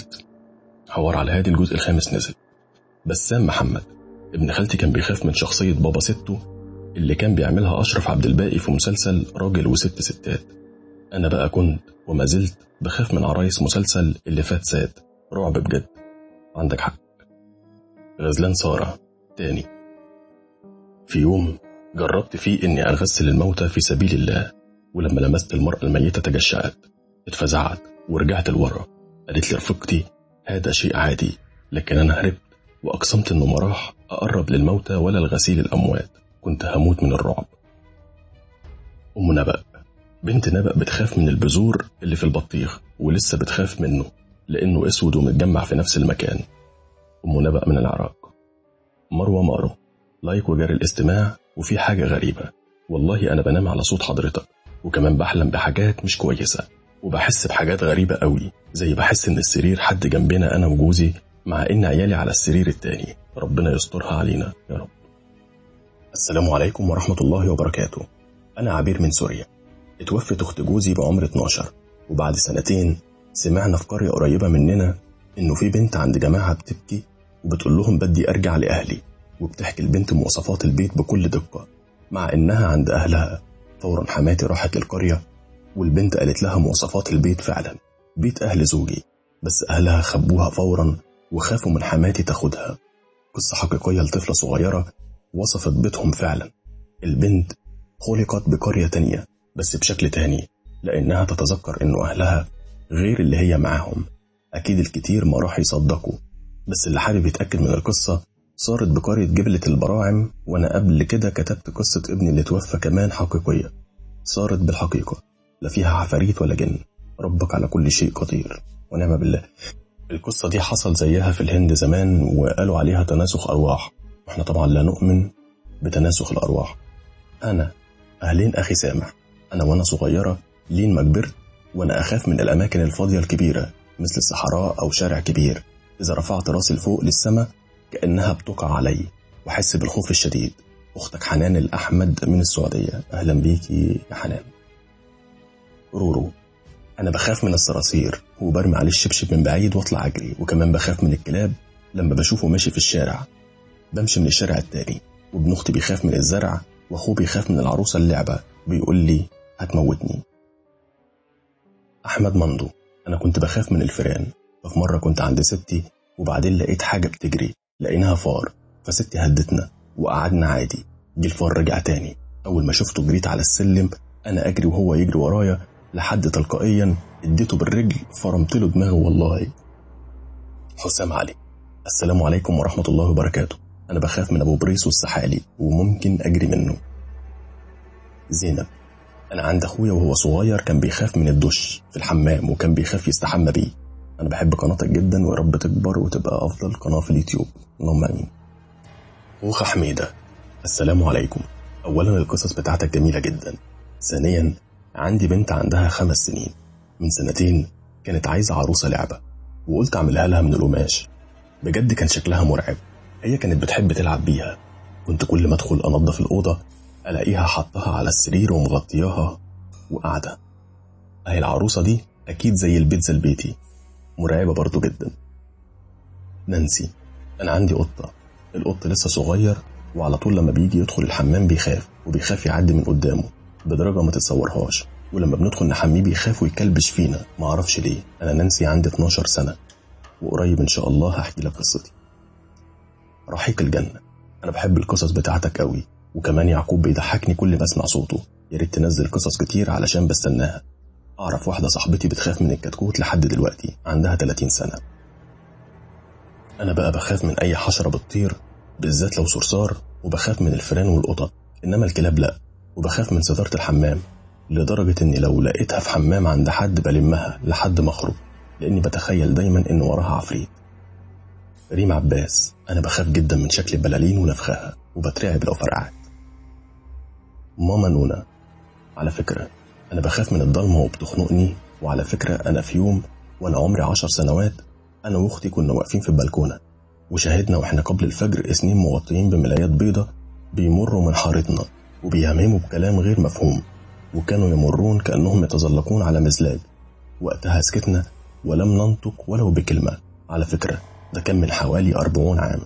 على الهادي الجزء الخامس نزل. بسام محمد. ابن خالتي كان بيخاف من شخصية بابا ستو اللي كان بيعملها أشرف عبد الباقي في مسلسل راجل وست ستات. أنا بقى كنت وما زلت بخاف من عرايس مسلسل اللي فات سات. رعب بجد. عندك حق. غزلان سارة. تاني، في يوم جربت فيه إني أغسل الموتى في سبيل الله، ولما لمست المرأة الميتة تجشأت، اتفزعت ورجعت لورا. قالت لي رفقتي هذا شيء عادي، لكن أنا هربت وأقسمت إنه ما راح أقرب للموتى ولا الغسيل الأموات، كنت هموت من الرعب. أم نبأ. بنت نبأ بتخاف من البذور اللي في البطيخ ولسه بتخاف منه لأنه أسود ومتجمع في نفس المكان. أم نبأ من العراق. مروة مارو. لايك وجاري الاستماع. وفي حاجة غريبة، والله أنا بنام على صوت حضرتك، وكمان بحلم بحاجات مش كويسة، وبحس بحاجات غريبة قوي، زي بحس إن السرير حد جنبنا أنا وجوزي، مع إن عيالي على السرير التاني. ربنا يسترها علينا يا رب. السلام عليكم ورحمة الله وبركاته. أنا عبير من سوريا. اتوفت أخت جوزي بعمر 12، وبعد 2 سنين سمعنا في قرية قريبة مننا إنه في بنت عند جماعة بتبكي وبتقول لهم بدي أرجع لأهلي، وبتحكي البنت مواصفات البيت بكل دقة مع إنها عند أهلها. فورا حماتي راحت للقرية والبنت قالت لها مواصفات البيت فعلا بيت أهل زوجي، بس أهلها خبوها فورا وخافوا من حماتي تاخدها. قصة حقيقية لطفلة صغيرة وصفت بيتهم فعلا. البنت خلقت بقرية تانية بس بشكل تاني، لأنها تتذكر إنه أهلها غير اللي هي معاهم. أكيد الكتير ما راح يصدقوا، بس اللي حابب يتأكد من القصة صارت بقرية جبلة البراعم، وأنا قبل كده كتبت قصة ابني اللي توفى كمان حقيقية، صارت بالحقيقة، لا فيها عفاريت ولا جن، ربك على كل شيء قدير ونعم بالله. القصة دي حصل زيها في الهند زمان وقالوا عليها تناسخ أرواح، واحنا طبعا لا نؤمن بتناسخ الأرواح. أنا أهلين أخي سامح، أنا وأنا صغيرة لين ما كبرت وأنا أخاف من الأماكن الفاضية الكبيرة مثل الصحراء أو شارع كبير. إذا رفعت راسي لفوق للسماء كأنها بتقع علي وأحس بالخوف الشديد. أختك حنان الأحمد من السعودية، أهلا بيكي يا حنان. رورو، أنا بخاف من الصراصير وبرمي عليه الشبشب من بعيد واطلع أجري، وكمان بخاف من الكلاب لما بشوفه ماشي في الشارع. بمشي من الشارع التاني، وابن أختي بيخاف من الزرع، وأخوه بيخاف من العروسة اللعبة بيقول لي هتموتني. أحمد مندو، أنا كنت بخاف من الفئران، ففي مرة كنت عند ستي وبعدين لقيت حاجة بتجري، لقيناها فار، فستي هدتنا وقعدنا عادي. جه الفار رجع تاني، أول ما شفته جريت على السلم أنا أجري وهو يجري ورايا لحد تلقائيا اديته بالرجل فرمت له دماغه والله. حسام علي، السلام عليكم ورحمة الله وبركاته، أنا بخاف من أبو بريس والسحالي وممكن أجري منه. زينب، أنا عند أخويا وهو صغير كان بيخاف من الدش في الحمام وكان بيخاف يستحمى بيه. أنا بحب قناتك جدا ويا رب تكبر وتبقى أفضل قناة في اليوتيوب، اللهم آمين. أخ حميدة، السلام عليكم، أولا القصص بتاعتك جميلة جدا، ثانيا عندي بنت عندها 5 سنين، من 2 سنين كانت عايزة عروسة لعبة وقلت أعملها لها من القماش، بجد كان شكلها مرعب، هي كانت بتحب تلعب بيها، كنت كل ما أدخل أنظف الأوضة ألاقيها حطها على السرير ومغطياها وقاعدة. أهي العروسة دي أكيد زي البيتزا البيتي، مرعبة برضو جدا. نانسي، أنا عندي قطة، القط لسه صغير وعلى طول لما بيجي يدخل الحمام بيخاف يعدي من قدامه بدرجة ما تتصورهاش، ولما بندخل نحميه بيخاف ويكلبش فينا، ما اعرفش ليه. أنا نانسي عندي 12 سنة وقريب إن شاء الله هحكي لك قصتي. رحيق الجنة، أنا بحب القصص بتاعتك قوي، وكمان يعقوب بيضحكني كل ما أسمع صوته، يا ريت تنزل قصص كتير علشان بستناها. أعرف واحدة صاحبتي بتخاف من الكتكوت لحد دلوقتي، عندها 30 سنة. أنا بقى بخاف من أي حشرة بتطير بالذات لو صرصار، وبخاف من الفئران والقطط، إنما الكلاب لأ، وبخاف من ستارة الحمام لدرجة إني لو لقيتها في حمام عند حد بلمها لحد ما أخرج، لأني بتخيل دايما إن وراها عفريت. ريم عباس، أنا بخاف جدا من شكل البلالين ونفخها وبترعب لو فرقعت. ماما نونا، على فكرة أنا بخاف من الضلمة وبتخنقني، وعلى فكرة أنا في يوم وأنا عمري 10 سنوات أنا وأختي كنا واقفين في البلكونة وشاهدنا وإحنا قبل الفجر 2 مغطيين بملايات بيضة بيمروا من حارتنا وبيهمهموا بكلام غير مفهوم، وكانوا يمرون كأنهم يتزلقون على مزلاج. وقتها سكتنا ولم ننطق ولو بكلمة، على فكرة ده كان من حوالي 40 عام.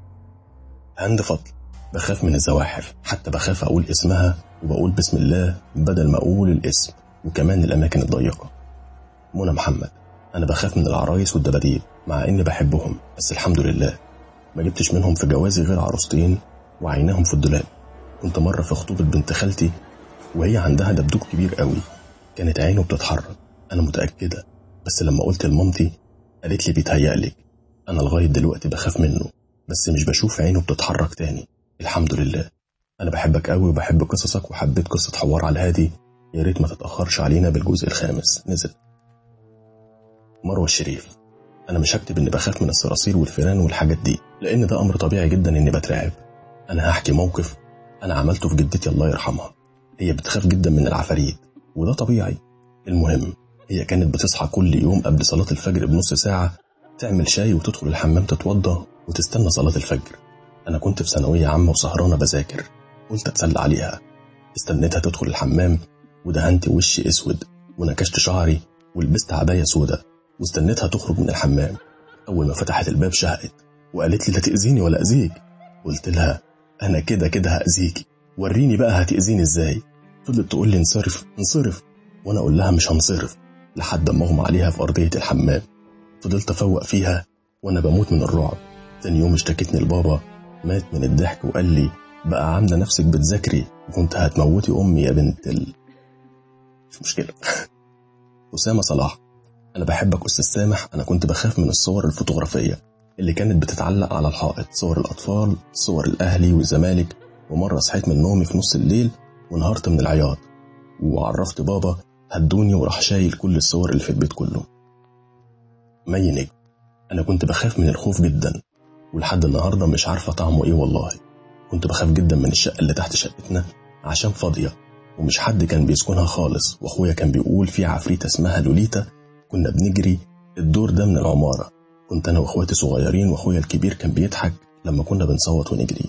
هند فضل، بخاف من الزواحف، حتى بخاف أقول اسمها وبقول بسم الله بدل ما أقول الاسم، وكمان الأماكن الضيقة. منى محمد، أنا بخاف من العرايس والدباديب مع إني بحبهم، بس الحمد لله ما جبتش منهم في جوازي غير عروستين وعيناهم في الدولاب. كنت مرة في خطوبة بنت خالتي وهي عندها دبدوب كبير قوي، كانت عينه بتتحرك، أنا متأكدة، بس لما قلت لمامتي قالت لي بيتهيألك. أنا لغاية دلوقتي بخاف منه، بس مش بشوف عينه بتتحرك تاني، الحمد لله. أنا بحبك قوي وبحب قصصك، وحبيت قصة حوار على الهادي، يا ريت ما تتأخرش علينا بالجزء الخامس نزل. مروة الشريف، أنا مش هكتب إني بخاف من الصراصير والفئران والحاجات دي، لأن ده أمر طبيعي جدا إني بترعب. أنا هحكي موقف أنا عملته في جدتي الله يرحمها، هي بتخاف جدا من العفاريت وده طبيعي. المهم هي كانت بتصحى كل يوم قبل صلاة الفجر بنص ساعة تعمل شاي وتدخل الحمام تتوضى وتستنى صلاة الفجر. أنا كنت في ثانوية عامة وسهرانة بذاكر، قلت أتسلى عليها، استنيتها تدخل الحمام ودهنت وشي أسود ونكشت شعري ولبست عباية سودة واستنيتها تخرج من الحمام. أول ما فتحت الباب شهقت وقالت لي لا تأذيني ولا أذيك. قلت لها أنا كده كده هأذيكي، وريني بقى هتأذيني إزاي. فضلت تقول لي انصرف انصرف، وأنا أقول لها مش هنصرف، لحد ما أغمى عليها في أرضية الحمام. فضلت أفوق فيها وأنا بموت من الرعب. تاني يوم اشتكتني البابا، مات من الضحك وقال لي بقى عاملة نفسك بتذاكري وكنت هتموتي أمي يا بنت مش مشكلة. أسامة صلاح، أنا بحبك أستاذ سامح، أنا كنت بخاف من الصور الفوتوغرافية اللي كانت بتتعلق على الحائط، صور الأطفال، صور الأهلي والزمالك. ومرة صحيت من نومي في نص الليل وانهارت من العياط، وعرفت بابا، هدوني وراح شايل كل الصور اللي في البيت كله. مي نجم. أنا كنت بخاف من الخوف جدا، ولحد النهاردة مش عارفة طعمه إيه والله. كنت بخاف جدا من الشقة اللي تحت شقتنا عشان فاضية ومش حد كان بيسكنها خالص، وأخويا كان بيقول في عفريتة اسمها لوليتا. كنا بنجري الدور ده من العمارة، كنت أنا وأخواتي صغيرين، وأخويا الكبير كان بيضحك لما كنا بنصوت ونجري.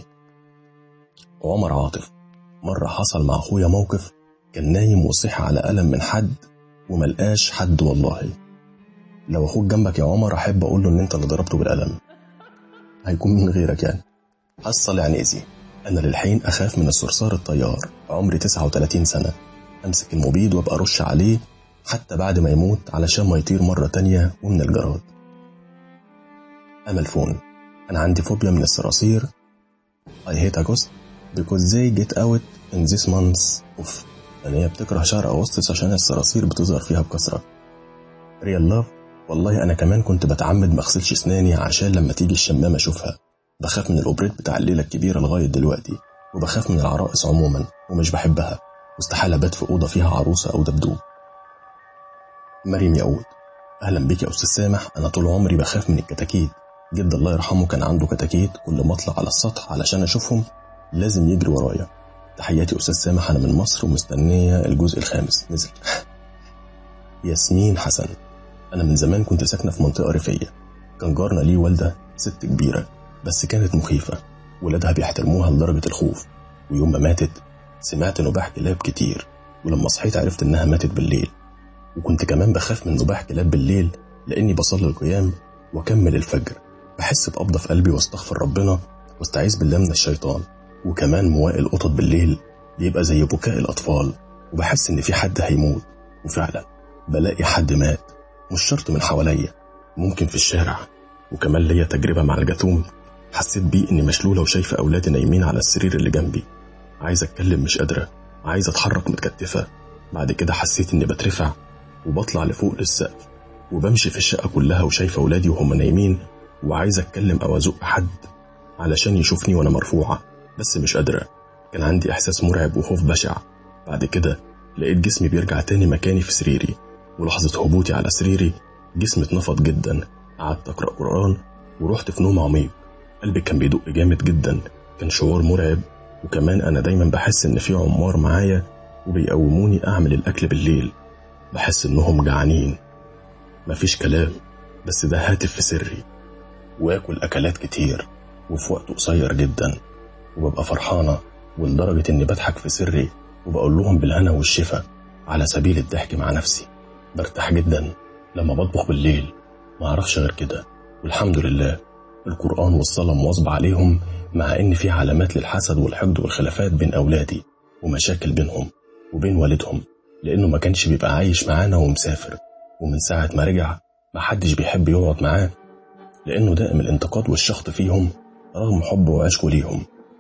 عمر عاطف. مرة حصل مع أخويا موقف، كان نايم وصحى على ألم من حد وملقاش حد والله. لو أخوك جنبك يا عمر أحب أقول له إن أنت اللي ضربته بالقلم، هيكون مين غيرك يعني. حصل عنيزي. أنا للحين أخاف من الصرصار الطيار، عمري 39 سنة، أمسك المبيد وأبقى رش عليه حتى بعد ما يموت علشان ما يطير مرة تانية ومن الجراد. أمل فون. أنا عندي فوبيا من الصراصير. I hate August because they get out in this month of. يعني هي بتكره شهر أغسطس عشان الصراصير بتظهر فيها بكثرة. Real love. والله أنا كمان كنت بتعمد ما اغسلش اسناني عشان لما تيجي الشمامة أشوفها. بخاف من الأوبريت بتاع الليلة الكبيرة لغاية دلوقتي، وبخاف من العرائس عموما ومش بحبها، واستحالة أبات في أوضة فيها عروسة أو دبدوب. مريم يعود. أهلا بك يا أستاذ سامح. أنا طول عمري بخاف من الكتاكيت، جد الله يرحمه كان عنده كتاكيت، كل ما أطلع على السطح علشان أشوفهم لازم يجري ورايا. تحياتي أستاذ سامح، أنا من مصر ومستنية الجزء الخامس نزل. ياسمين حسن. أنا من زمان كنت ساكنة في منطقة ريفية، كان جارنا ليه والدة ست كبيرة بس كانت مخيفة، ولادها بيحترموها لدرجة الخوف. ويوم ما ماتت سمعت نباح كلاب كتير، ولما صحيت عرفت إنها ماتت بالليل. وكنت كمان بخاف من نباح كلاب بالليل لأني بصلي القيام وأكمل الفجر، بحس بقبضة في قلبي واستغفر ربنا واستعيذ بالله من الشيطان. وكمان مواء القطط بالليل بيبقى زي بكاء الأطفال، وبحس إن في حد هيموت، وفعلا بلاقي حد مات، مش شرط من حواليا، ممكن في الشارع. وكمان ليا تجربة مع الجاثوم، حسيت بيه إني مشلولة وشايفة أولادي نايمين على السرير اللي جنبي، عايزة أتكلم مش قادرة، عايزة أتحرك متكتفة. بعد كده حسيت إني بترفع وبطلع لفوق للسقف وبمشي في الشقة كلها وشايفة أولادي وهم نايمين، وعايزة أتكلم أو أزق حد علشان يشوفني وأنا مرفوعة بس مش قادرة. كان عندي إحساس مرعب وخوف بشع. بعد كده لقيت جسمي بيرجع تاني مكاني في سريري، ولحظة هبوطي على سريري جسمي اتنفض جدا. قعدت أقرأ قرآن ورحت في نوم عميق. قلبي كان بيدق جامد جدا، كان شعور مرعب. وكمان أنا دايما بحس إن في عمار معايا وبيقوموني أعمل الأكل بالليل، بحس إنهم جعانين، مفيش كلام بس ده هاتف في سري، وآكل أكلات كتير وفي وقت قصير جدا، وببقى فرحانة ولدرجة إني بضحك في سري وبقول لهم بالهنا والشفا على سبيل الضحك مع نفسي. برتاح جدا لما بطبخ بالليل، ما أعرفش غير كده. والحمد لله القرآن والصلاة مواظبة عليهم، مع إن في علامات للحسد والحقد والخلافات بين أولادي ومشاكل بينهم وبين والدهم، لأنه ما كانش بيبقى عايش معانا ومسافر، ومن ساعة ما رجع ما حدش بيحب يقعد معاه لأنه دائم الانتقاد والشخط فيهم رغم حبه وعشقه ليهم.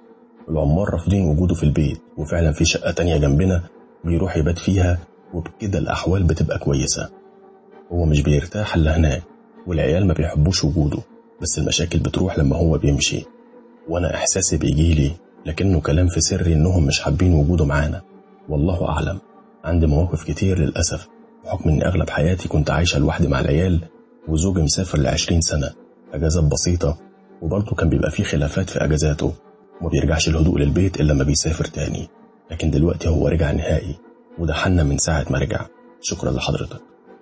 العمار رافضين وجوده في البيت، وفعلا في شقة تانية جنبنا بيروح يبات فيها، وبكده الأحوال بتبقى كويسة. هو مش بيرتاح إلا هناك، والعيال ما بيحبوش وجوده، بس المشاكل بتروح لما هو بيمشي. وأنا إحساسي بيجيلي لكنه كلام في سري إنهم مش حابين وجوده معانا، والله أعلم. عندي مواقف كتير للأسف بحكم إن أغلب حياتي كنت عايشة لوحدي مع العيال، وزوجي مسافر ل20 سنة، أجازات بسيطة، وبرضه كان بيبقى فيه خلافات في أجازاته، وما بيرجعش الهدوء للبيت إلا ما بيسافر تاني. لكن دلوقتي هو رجع نهائي، وده حنا من ساعة ما رجع. شكرا لحضرتك.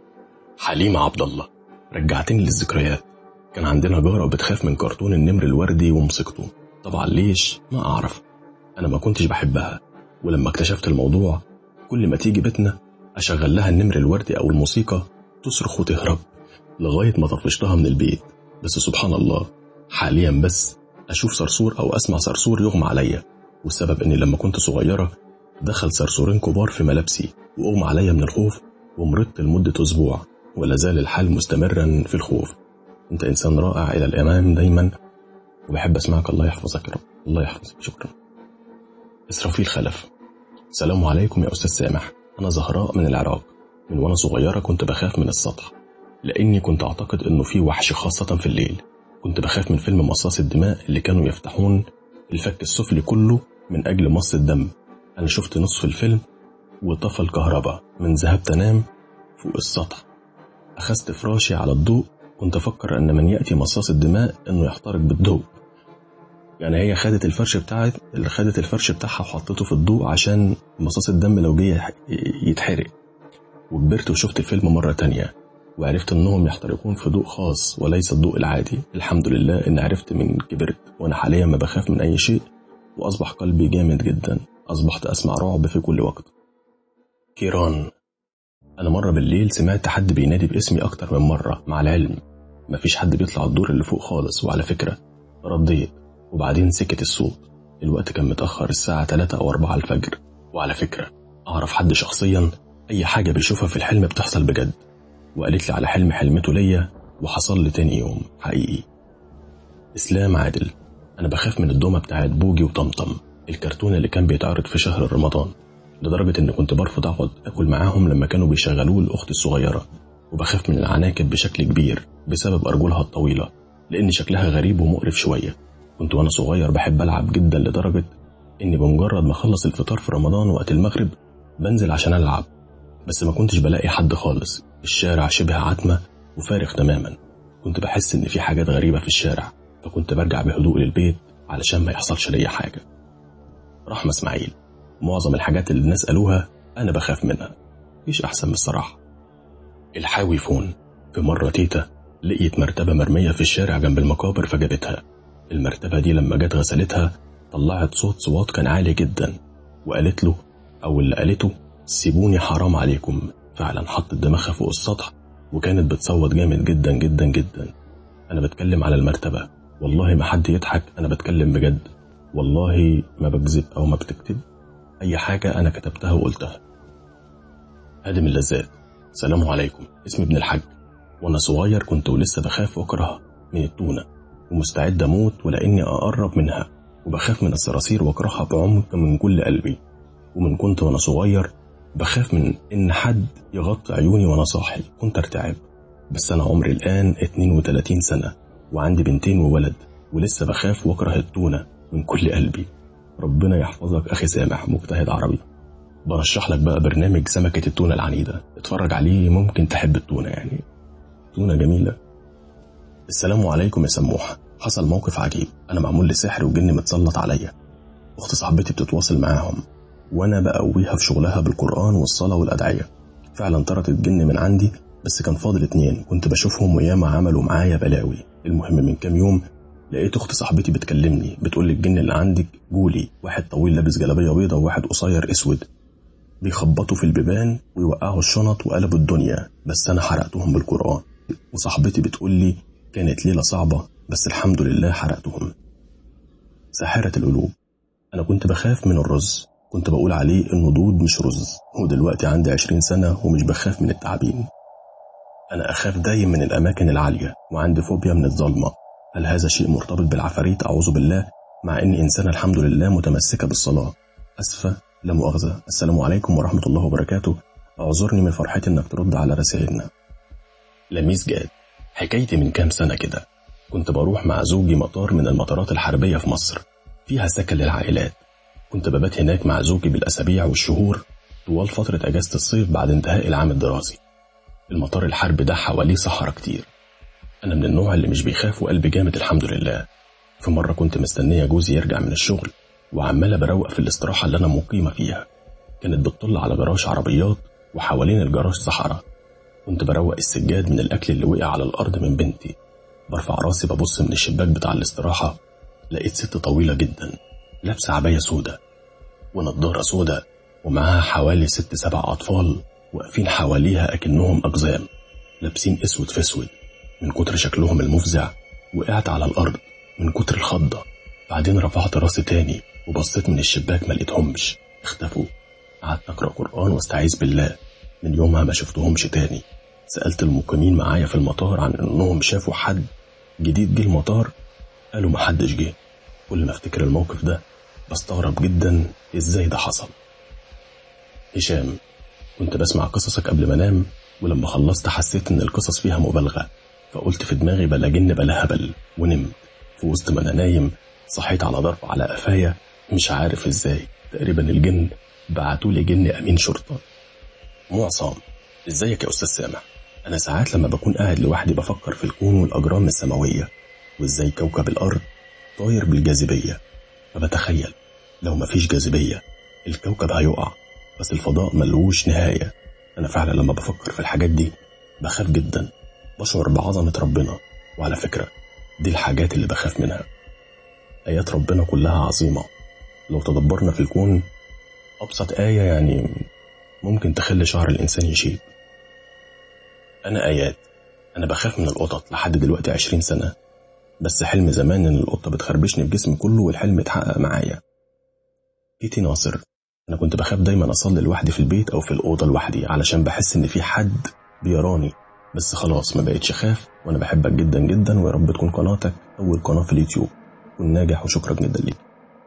حليمة عبد الله. رجعتني للذكريات. كان عندنا جارة بتخاف من كرتون النمر الوردي وموسيقته، طبعا ليش ما أعرف، أنا ما كنتش بحبها. ولما اكتشفت الموضوع كل ما تيجي بيتنا أشغل لها النمر الوردي أو الموسيقى تصرخ وتهرب لغاية ما طفشتها من البيت. بس سبحان الله حاليا بس أشوف صرصور أو أسمع صرصور يغمى عليا، والسبب إني لما كنت صغيرة دخل صرصورين كبار في ملابسي وأغمى عليا من الخوف، ومرضت لمدة أسبوع، ولا زال الحال مستمرا في الخوف. أنت إنسان رائع إلى الأمام دايما، وبحب أسمعك. الله يحفظك يا رب. الله يحفظك. شكرا. إسرافيل خلف. السلام عليكم يا أستاذ سامح. أنا زهراء من العراق. من وأنا صغيرة كنت بخاف من السطح، لأني كنت أعتقد أنه في وحش خاصة في الليل. كنت بخاف من فيلم مصاص الدماء اللي كانوا يفتحون الفك السفلي كله من أجل مص الدم. أنا شفت نصف الفيلم وطفى الكهرباء من ذهبت أنام فوق السطح. أخذت فراشي على الضوء، كنت أفكر أن من يأتي مصاص الدماء أنه يحترق بالضوء. يعني هي خدت الفرش بتاعها وحطته في الضوء عشان مصاص الدم لو جه يتحرق. وكبرت وشفت الفيلم مرة تانية وعرفت أنهم يحترقون في ضوء خاص وليس الضوء العادي. الحمد لله إن عرفت من كبرت، وأنا حاليا ما بخاف من أي شيء، وأصبح قلبي جامد جدا. أصبحت أسمع رعب في كل وقت. كيران. أنا مرة بالليل سمعت حد بينادي باسمي أكتر من مرة، مع العلم مفيش حد بيطلع الدور اللي فوق خالص. وعلى فكرة رديت وبعدين سكت الصوت. الوقت كان متأخر، الساعة 3 أو 4 الفجر. وعلى فكرة أعرف حد شخصيا أي حاجة بيشوفها في الحلم بتحصل بجد، وقالت لي على حلم حلمته ليا وحصل لي تاني يوم حقيقي. إسلام عادل. أنا بخاف من الدومة بتاعت بوجي وطمطم، الكرتون اللي كان بيتعرض في شهر رمضان، لدرجة إن كنت برفض أقعد أكل معاهم لما كانوا بيشغلوه لأختي الصغيرة. وبخاف من العناكب بشكل كبير بسبب أرجلها الطويلة، لأن شكلها غريب ومقرف شوية. كنت وأنا صغير بحب ألعب جدا لدرجة إني بمجرد ما أخلص الفطار في رمضان وقت المغرب بنزل عشان ألعب، بس ما كنتش بلاقي حد خالص. الشارع شبه عتمة وفارغ تماما. كنت بحس إن في حاجات غريبة في الشارع، فكنت برجع بهدوء للبيت علشان ما يحصلش لي حاجة. رحمة إسماعيل. معظم الحاجات اللي الناس قالوها أنا بخاف منها، مفيش أحسن من الصراحة. الحاوي فون. في مرة تيتا لقيت مرتبة مرمية في الشارع جنب المقابر فجابتها. المرتبة دي لما جت غسلتها طلعت صوت كان عالي جدا، وقالت له أو اللي قالته سيبوني حرام عليكم. فعلا حطت دماغها فوق السطح وكانت بتصوت جامد جدا جدا جدا. أنا بتكلم على المرتبة، والله ما حد يضحك، أنا بتكلم بجد، والله ما بكذب أو ما بتكتب أي حاجة أنا كتبتها وقلتها. هادم اللذات. سلام عليكم، اسمي ابن الحاج. وأنا صغير كنت ولسه بخاف وأكره من التونة ومستعد أموت ولأني أقرب منها، وبخاف من الصراصير وأكرهها بعمق من كل قلبي. ومن كنت وأنا صغير بخاف من إن حد يغطي عيوني وأنا صاحي، كنت أرتعب. بس أنا عمري الآن 32 سنة وعندي بنتين وولد، ولسه بخاف وأكره التونة من كل قلبي. ربنا يحفظك أخي سامح، مجتهد عربي. برشح لك بقى برنامج سمكة التونة العنيدة، اتفرج عليه، ممكن تحب التونة، يعني تونة جميلة. السلام عليكم يا سموحة. حصل موقف عجيب، أنا معمول لي سحر وجن متسلط عليا. أخت صاحبتي بتتواصل معاهم وأنا بقويها في شغلها بالقرآن والصلاة والأدعية. فعلا طرت الجن من عندي، بس كان فاضل 2 كنت بشوفهم وياما عملوا معايا بلاوي. المهم من كام يوم لقيت أخت صاحبتي بتكلمني بتقول لي الجن اللي عندك جولي، واحد طويل لابس جلابية بيضة وواحد قصير اسود، بيخبطوا في البيبان ويوقعوا الشنط وقلبوا الدنيا، بس أنا حرقتهم بالقرآن. وصاحبتي بتقول لي كانت ليلة صعبة بس الحمد لله حرقتهم. ساحرة القلوب. أنا كنت بخاف من الرز، كنت بقول عليه إنه دود مش رز، ودلوقتي عندي 20 سنة ومش بخاف من التعابين. أنا أخاف دايم من الأماكن العالية وعندي فوبيا من الظلمة. هل هذا شيء مرتبط بالعفاريت؟ أعوذ بالله، مع إني إنسانة الحمد لله متمسكة بالصلاة. أسفة، لا مؤاخذة. السلام عليكم ورحمة الله وبركاته. أعذرني من فرحتي إنك ترد على رسائلنا. لميس جاد. حكايتي من كام سنة كده، كنت بروح مع زوجي مطار من المطارات الحربية في مصر، فيها سكن للعائلات. كنت ببات هناك مع زوجي بالأسابيع والشهور طوال فترة أجازة الصيف بعد انتهاء العام الدراسي. المطار الحربي ده حواليه صحراء كتير. أنا من النوع اللي مش بيخاف وقلبي جامد الحمد لله. في مرة كنت مستنية جوزي يرجع من الشغل وعمالة بروق في الاستراحة اللي أنا مقيمة فيها. كانت بتطل على جراج عربيات وحوالين الجراج صحراء. كنت بروق السجاد من الأكل اللي وقع على الأرض من بنتي. برفع راسي ببص من الشباك بتاع الاستراحة، لقيت ست طويلة جدا لابسة عباية سودة ونضارة سودة ومعاها حوالي 6-7 أطفال واقفين حواليها أكنهم أقزام، لابسين أسود في أسود. من كتر شكلهم المفزع وقعت على الأرض من كتر الخضة. بعدين رفعت راسي تاني وبصيت من الشباك ما لقيتهمش، اختفوا. قعدت أقرأ قرآن واستعيذ بالله. من يومها ما شفتهمش تاني. سألت المقيمين معايا في المطار عن انهم شافوا حد جديد جه المطار، قالوا ما حدش جه. كل ما افتكر الموقف ده بستغرب جدا ازاي ده حصل. هشام. كنت بسمع قصصك قبل ما انام، ولما خلصت حسيت ان القصص فيها مبالغة، فقلت في دماغي بلا جن بلا هبل ونمت. في وسط ما أنا نايم صحيت على ضرب على قفايا، مش عارف إزاي. تقريبا الجن بعتولي جن أمين شرطة. معصم، إزيك يا أستاذ سامح؟ أنا ساعات لما بكون قاعد لوحدي بفكر في الكون والأجرام السماوية، وإزاي كوكب الأرض طاير بالجاذبية. فبتخيل لو مفيش جاذبية الكوكب هيقع، بس الفضاء ملوش نهاية. أنا فعلا لما بفكر في الحاجات دي بخاف جدا، بشعر بعظمة ربنا. وعلى فكرة دي الحاجات اللي بخاف منها. آيات ربنا كلها عظيمة، لو تدبرنا في الكون أبسط آية يعني ممكن تخلي شعر الإنسان يشيب. أنا آيات، أنا بخاف من القطط لحد دلوقتي 20 سنة، بس حلم زمان إن القطة بتخربشني في جسمي كله، والحلم اتحقق معايا. تيتي ناصر، أنا كنت بخاف دايما أصلي لوحدي في البيت أو في الأوضة لوحدي علشان بحس إن في حد بيراني، بس خلاص ما بقيتش خاف. وأنا بحبك جدا جدا، ويا رب تكون قناتك أول قناة في اليوتيوب. كن ناجح وشكرا جدا ليك.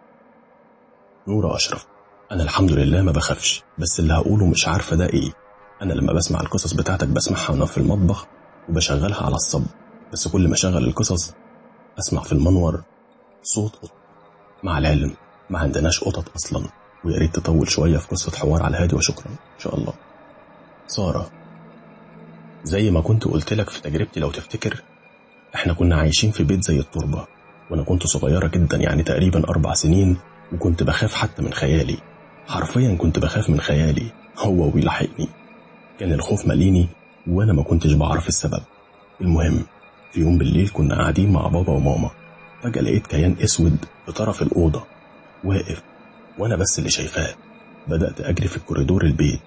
نورة أشرف، أنا الحمد لله ما بخافش، بس اللي هقوله مش عارفة ده إيه. أنا لما بسمع القصص بتاعتك بسمعها وأنا في المطبخ وبشغلها على الصب، بس كل ما شغل القصص أسمع في المنور صوت قط. مع العلم ما عندناش قطط أصلا، ويا ريت تطول شوية في قصة حوار على الهادي، وشكرا إن شاء الله. سارة، زي ما كنت قلت لك في تجربتي لو تفتكر، احنا كنا عايشين في بيت زي التربة، وانا كنت صغيرة جدا يعني تقريبا 4 سنين، وكنت بخاف حتى من خيالي. حرفيا كنت بخاف من خيالي هو ويلاحقني. كان الخوف ماليني وانا ما كنتش بعرف السبب. المهم في يوم بالليل كنا قاعدين مع بابا وماما، فجأة لقيت كيان اسود في طرف الأوضة واقف، وانا بس اللي شايفاه. بدأت اجري في الكوريدور البيت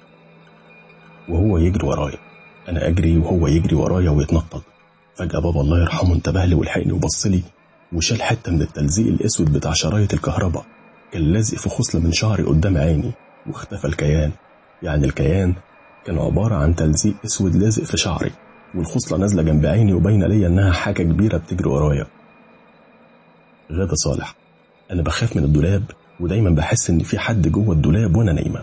وهو يجري ورايا، انا اجري وهو يجري ورايا ويتنطط. فجأة بابا الله يرحمه انتبه لي ولحقني وبصلي، وشال حتة من التلزيق الاسود بتاع شرايط الكهرباء، كان لازق في خصلة من شعري قدام عيني، واختفى الكيان. يعني الكيان كان عبارة عن تلزيق اسود لازق في شعري، والخصلة نازلة جنب عيني وباينة ليا انها حاجة كبيرة بتجري ورايا. غادة صالح، انا بخاف من الدولاب، ودايما بحس ان في حد جوه الدولاب وانا نايمة.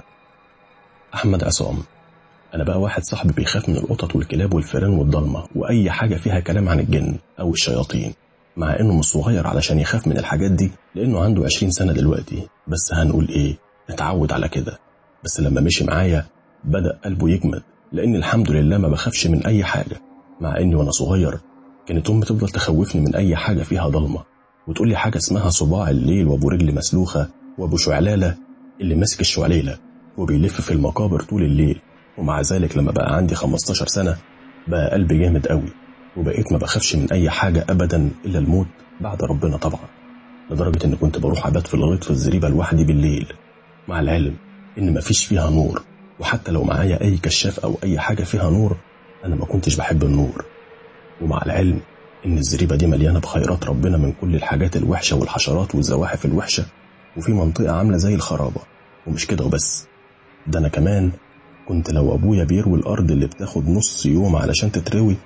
احمد عصام، أنا بقى واحد صاحبي بيخاف من القطط والكلاب والفئران والضلمة وأي حاجة فيها كلام عن الجن أو الشياطين، مع إنه مش صغير علشان يخاف من الحاجات دي، لأنه عنده 20 سنة دلوقتي. بس هنقول إيه، اتعود على كده. بس لما مشي معايا بدأ قلبه يجمد، لأن الحمد لله ما بخافش من أي حاجة. مع إني وأنا صغير كانت أمي تفضل تخوفني من أي حاجة فيها ضلمة، وتقول لي حاجة اسمها صباع الليل وأبو رجل مسلوخة وأبو شعلالة اللي ماسك الشعليلة وبيلف في المقابر طول الليل. ومع ذلك لما بقى عندي 15 سنة بقى قلبي جامد قوي، وبقيت ما بخافش من أي حاجة أبدا إلا الموت بعد ربنا طبعا، لدرجة إن كنت بروح أبات في الغيط في الزريبة لوحدي بالليل، مع العلم إن مفيش فيها نور. وحتى لو معايا أي كشاف أو أي حاجة فيها نور أنا ما كنتش بحب النور. ومع العلم إن الزريبة دي مليانة بخيرات ربنا من كل الحاجات الوحشة والحشرات والزواحف الوحشة، وفي منطقة عاملة زي الخرابة. ومش كده وبس، ده أنا كمان كنت لو أبويا بيروي الأرض اللي بتاخد نص يوم علشان تتروي،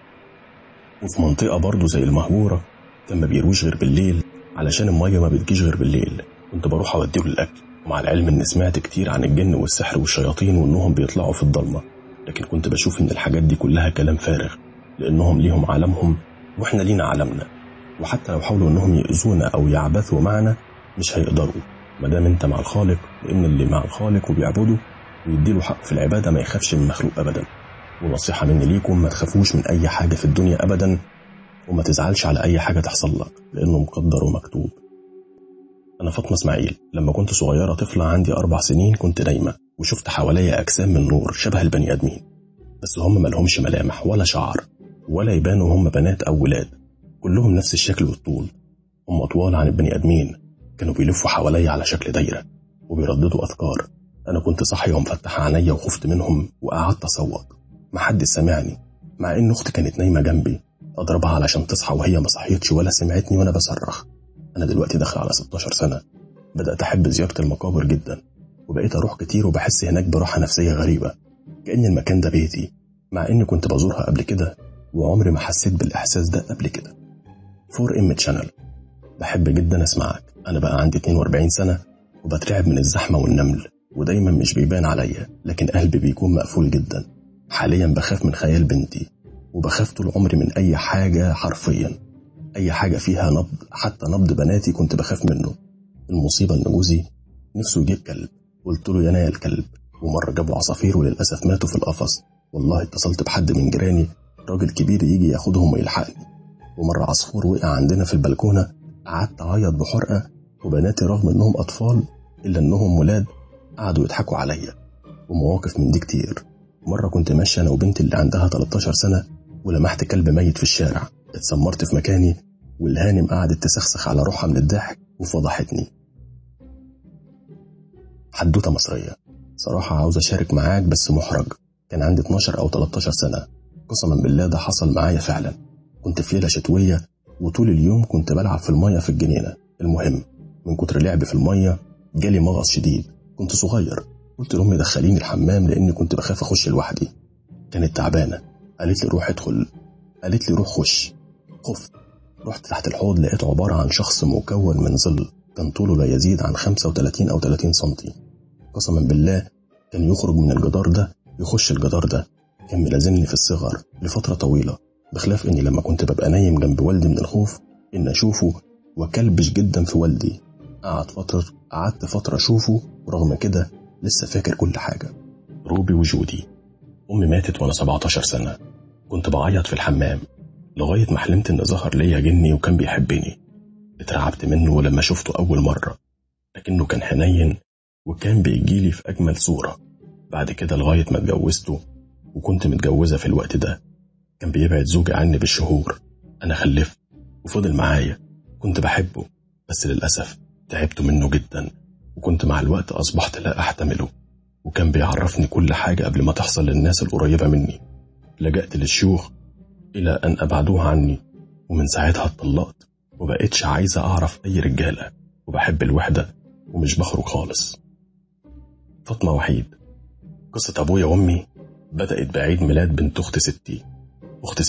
وفي منطقة برضو زي المهجورة كان ما بيرويش غير بالليل علشان المية ما بتجيش غير بالليل، كنت بروح أوديه الأكل. ومع العلم إن سمعت كتير عن الجن والسحر والشياطين وإنهم بيطلعوا في الضلمة، لكن كنت بشوف إن الحاجات دي كلها كلام فارغ، لأنهم ليهم عالمهم وإحنا لينا عالمنا. وحتى لو حاولوا إنهم يؤذونا أو يعبثوا معنا مش هيقدروا، مادام أنت مع الخالق، لأن اللي مع الخالق وبيعبده ويديله حق في العبادة ما يخافش من مخلوق أبدا. ونصيحة مني ليكم، ما تخافوش من أي حاجة في الدنيا أبدا، وما تزعلش على أي حاجة تحصل لك لأنه مقدر ومكتوب. أنا فاطمة إسماعيل، لما كنت صغيرة طفلة عندي 4 سنين كنت نايمة وشفت حواليا أجسام من نور شبه البني آدمين، بس هم ملهمش ملامح ولا شعر ولا يبانوا هم بنات أو ولاد، كلهم نفس الشكل والطول، هم أطوال عن البني آدمين، كانوا بيلفوا حواليا على شكل دايرة وبيرددوا أذكار. أنا كنت صاحية ومفتحة عينيا وخفت منهم وقعدت أصوت، محدش سمعني، مع إن أختي كانت نايمة جنبي أضربها علشان تصحى وهي ما صحيتش ولا سمعتني وأنا بصرخ. أنا دلوقتي داخل على 16 سنة، بدأت أحب زيارة المقابر جدا، وبقيت أروح كتير وبحس هناك براحة نفسية غريبة، كأن المكان ده بيتي، مع إني كنت بزورها قبل كده وعمري ما حسيت بالإحساس ده قبل كده. 4M Channel، بحب جدا أسمعك. أنا بقى عندي 42 سنة وبترعب من الزحمة والنمل، ودايما مش بيبان عليا، لكن قلبي بيكون مقفول جدا. حاليا بخاف من خيال بنتي، وبخاف طول عمري من أي حاجة، حرفيا أي حاجة فيها نبض، حتى نبض بناتي كنت بخاف منه. المصيبة إن جوزي نفسه يجيب كلب، قلت له يا الكلب، ومرة جابوا عصافير وللأسف ماتوا في القفص. والله اتصلت بحد من جيراني، راجل كبير، يجي ياخدهم ويلحقني. ومرة عصفور وقع عندنا في البلكونة، قعدت أعيط بحرقة، وبناتي رغم إنهم أطفال إلا إنهم ولاد قعدوا يضحكوا عليا. ومواقف من دي كتير. مرة كنت ماشي أنا وبنتي اللي عندها 13 سنة ولمحت كلب ميت في الشارع، اتسمرت في مكاني، والهانم قعدت تسخسخ على روحها من الضحك وفضحتني. حدوتة مصرية. صراحة عاوز أشارك معاك بس محرج. كان عندي 12 أو 13 سنة، قسما بالله ده حصل معايا فعلا. كنت في ليلة شتوية وطول اليوم كنت بلعب في المية في الجنينة. المهم من كتر لعب في المية جالي مغص شديد. كنت صغير، قلت لأمي دخليني الحمام لأني كنت بخاف أخش لوحدي. كانت تعبانة، قالت لي روح ادخل، قالت لي روح خش. خفت، رحت تحت الحوض، لقيته عبارة عن شخص مكون من ظل كان طوله لا يزيد عن 35 أو 30 سنتي. قسما بالله كان يخرج من الجدار ده يخش الجدار ده. كان ملازمني في الصغر لفترة طويلة، بخلاف إني لما كنت ببقى نايم جنب والدي من الخوف إن أشوفه وكلبش جدا في والدي. قعدت فترة أشوفه، ورغم كده لسه فاكر كل حاجة. روبي وجودي. أمي ماتت وأنا 17 سنة. كنت بعيط في الحمام لغاية ما حلمت إن ظهر ليا جني وكان بيحبني. اترعبت منه لما شفته أول مرة، لكنه كان حنين وكان بيجيلي في أجمل صورة. بعد كده لغاية ما اتجوزته، وكنت متجوزة في الوقت ده، كان بيبعد زوجي عني بالشهور. أنا خلفت وفضل معايا. كنت بحبه بس للأسف تعبت منه جدا، وكنت مع الوقت أصبحت لا أحتمله. وكان بيعرفني كل حاجة قبل ما تحصل للناس القريبة مني. لجأت للشيوخ إلى أن أبعدوها عني، ومن ساعتها اتطلقت وبقيتش عايزة أعرف أي رجالة، وبحب الوحدة ومش بخرج خالص. فاطمة وحيد. قصة أبويا وأمي بدأت بعيد ميلاد بنت أخت ستي. أخت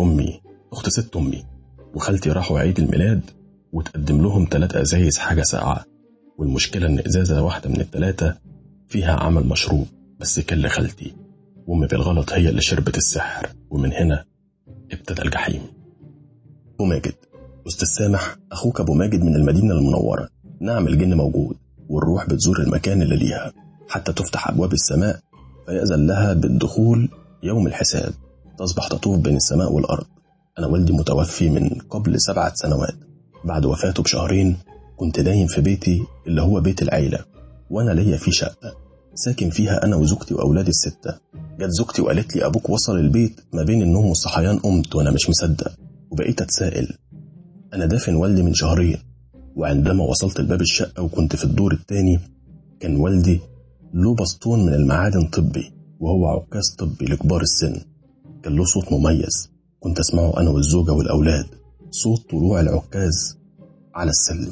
ست أمي وخالتي راحوا عيد الميلاد وتقدم لهم 3 أزايز حاجة ساقعة، والمشكلة إن إزازة واحدة من ال3 فيها عمل مشروب بس كان لخالتي، وأمي بالغلط هي اللي شربت السحر، ومن هنا ابتدى الجحيم. أبو ماجد. أستاذ سامح أخوك أبو ماجد من المدينة المنورة. نعم الجن موجود، والروح بتزور المكان اللي ليها حتى تفتح أبواب السماء فيأذن لها بالدخول يوم الحساب، تصبح تطوف بين السماء والأرض. أنا والدي متوفي من قبل 7 سنوات. بعد وفاته ب2 كنت نايم في بيتي اللي هو بيت العيلة، وأنا ليا فيه شقة ساكن فيها أنا وزوجتي وأولادي ال6. جت زوجتي وقالت لي أبوك وصل البيت. ما بين النوم والصحيان قمت وأنا مش مصدق، وبقيت أتسائل أنا دافن والدي من 2 شهور. وعندما وصلت لباب الشقة وكنت في الدور الثاني كان والدي له بسطون من المعادن طبي، وهو عكاز طبي لكبار السن. كان له صوت مميز كنت أسمعه أنا والزوجة والأولاد، صوت طلوع العكاز على السلم.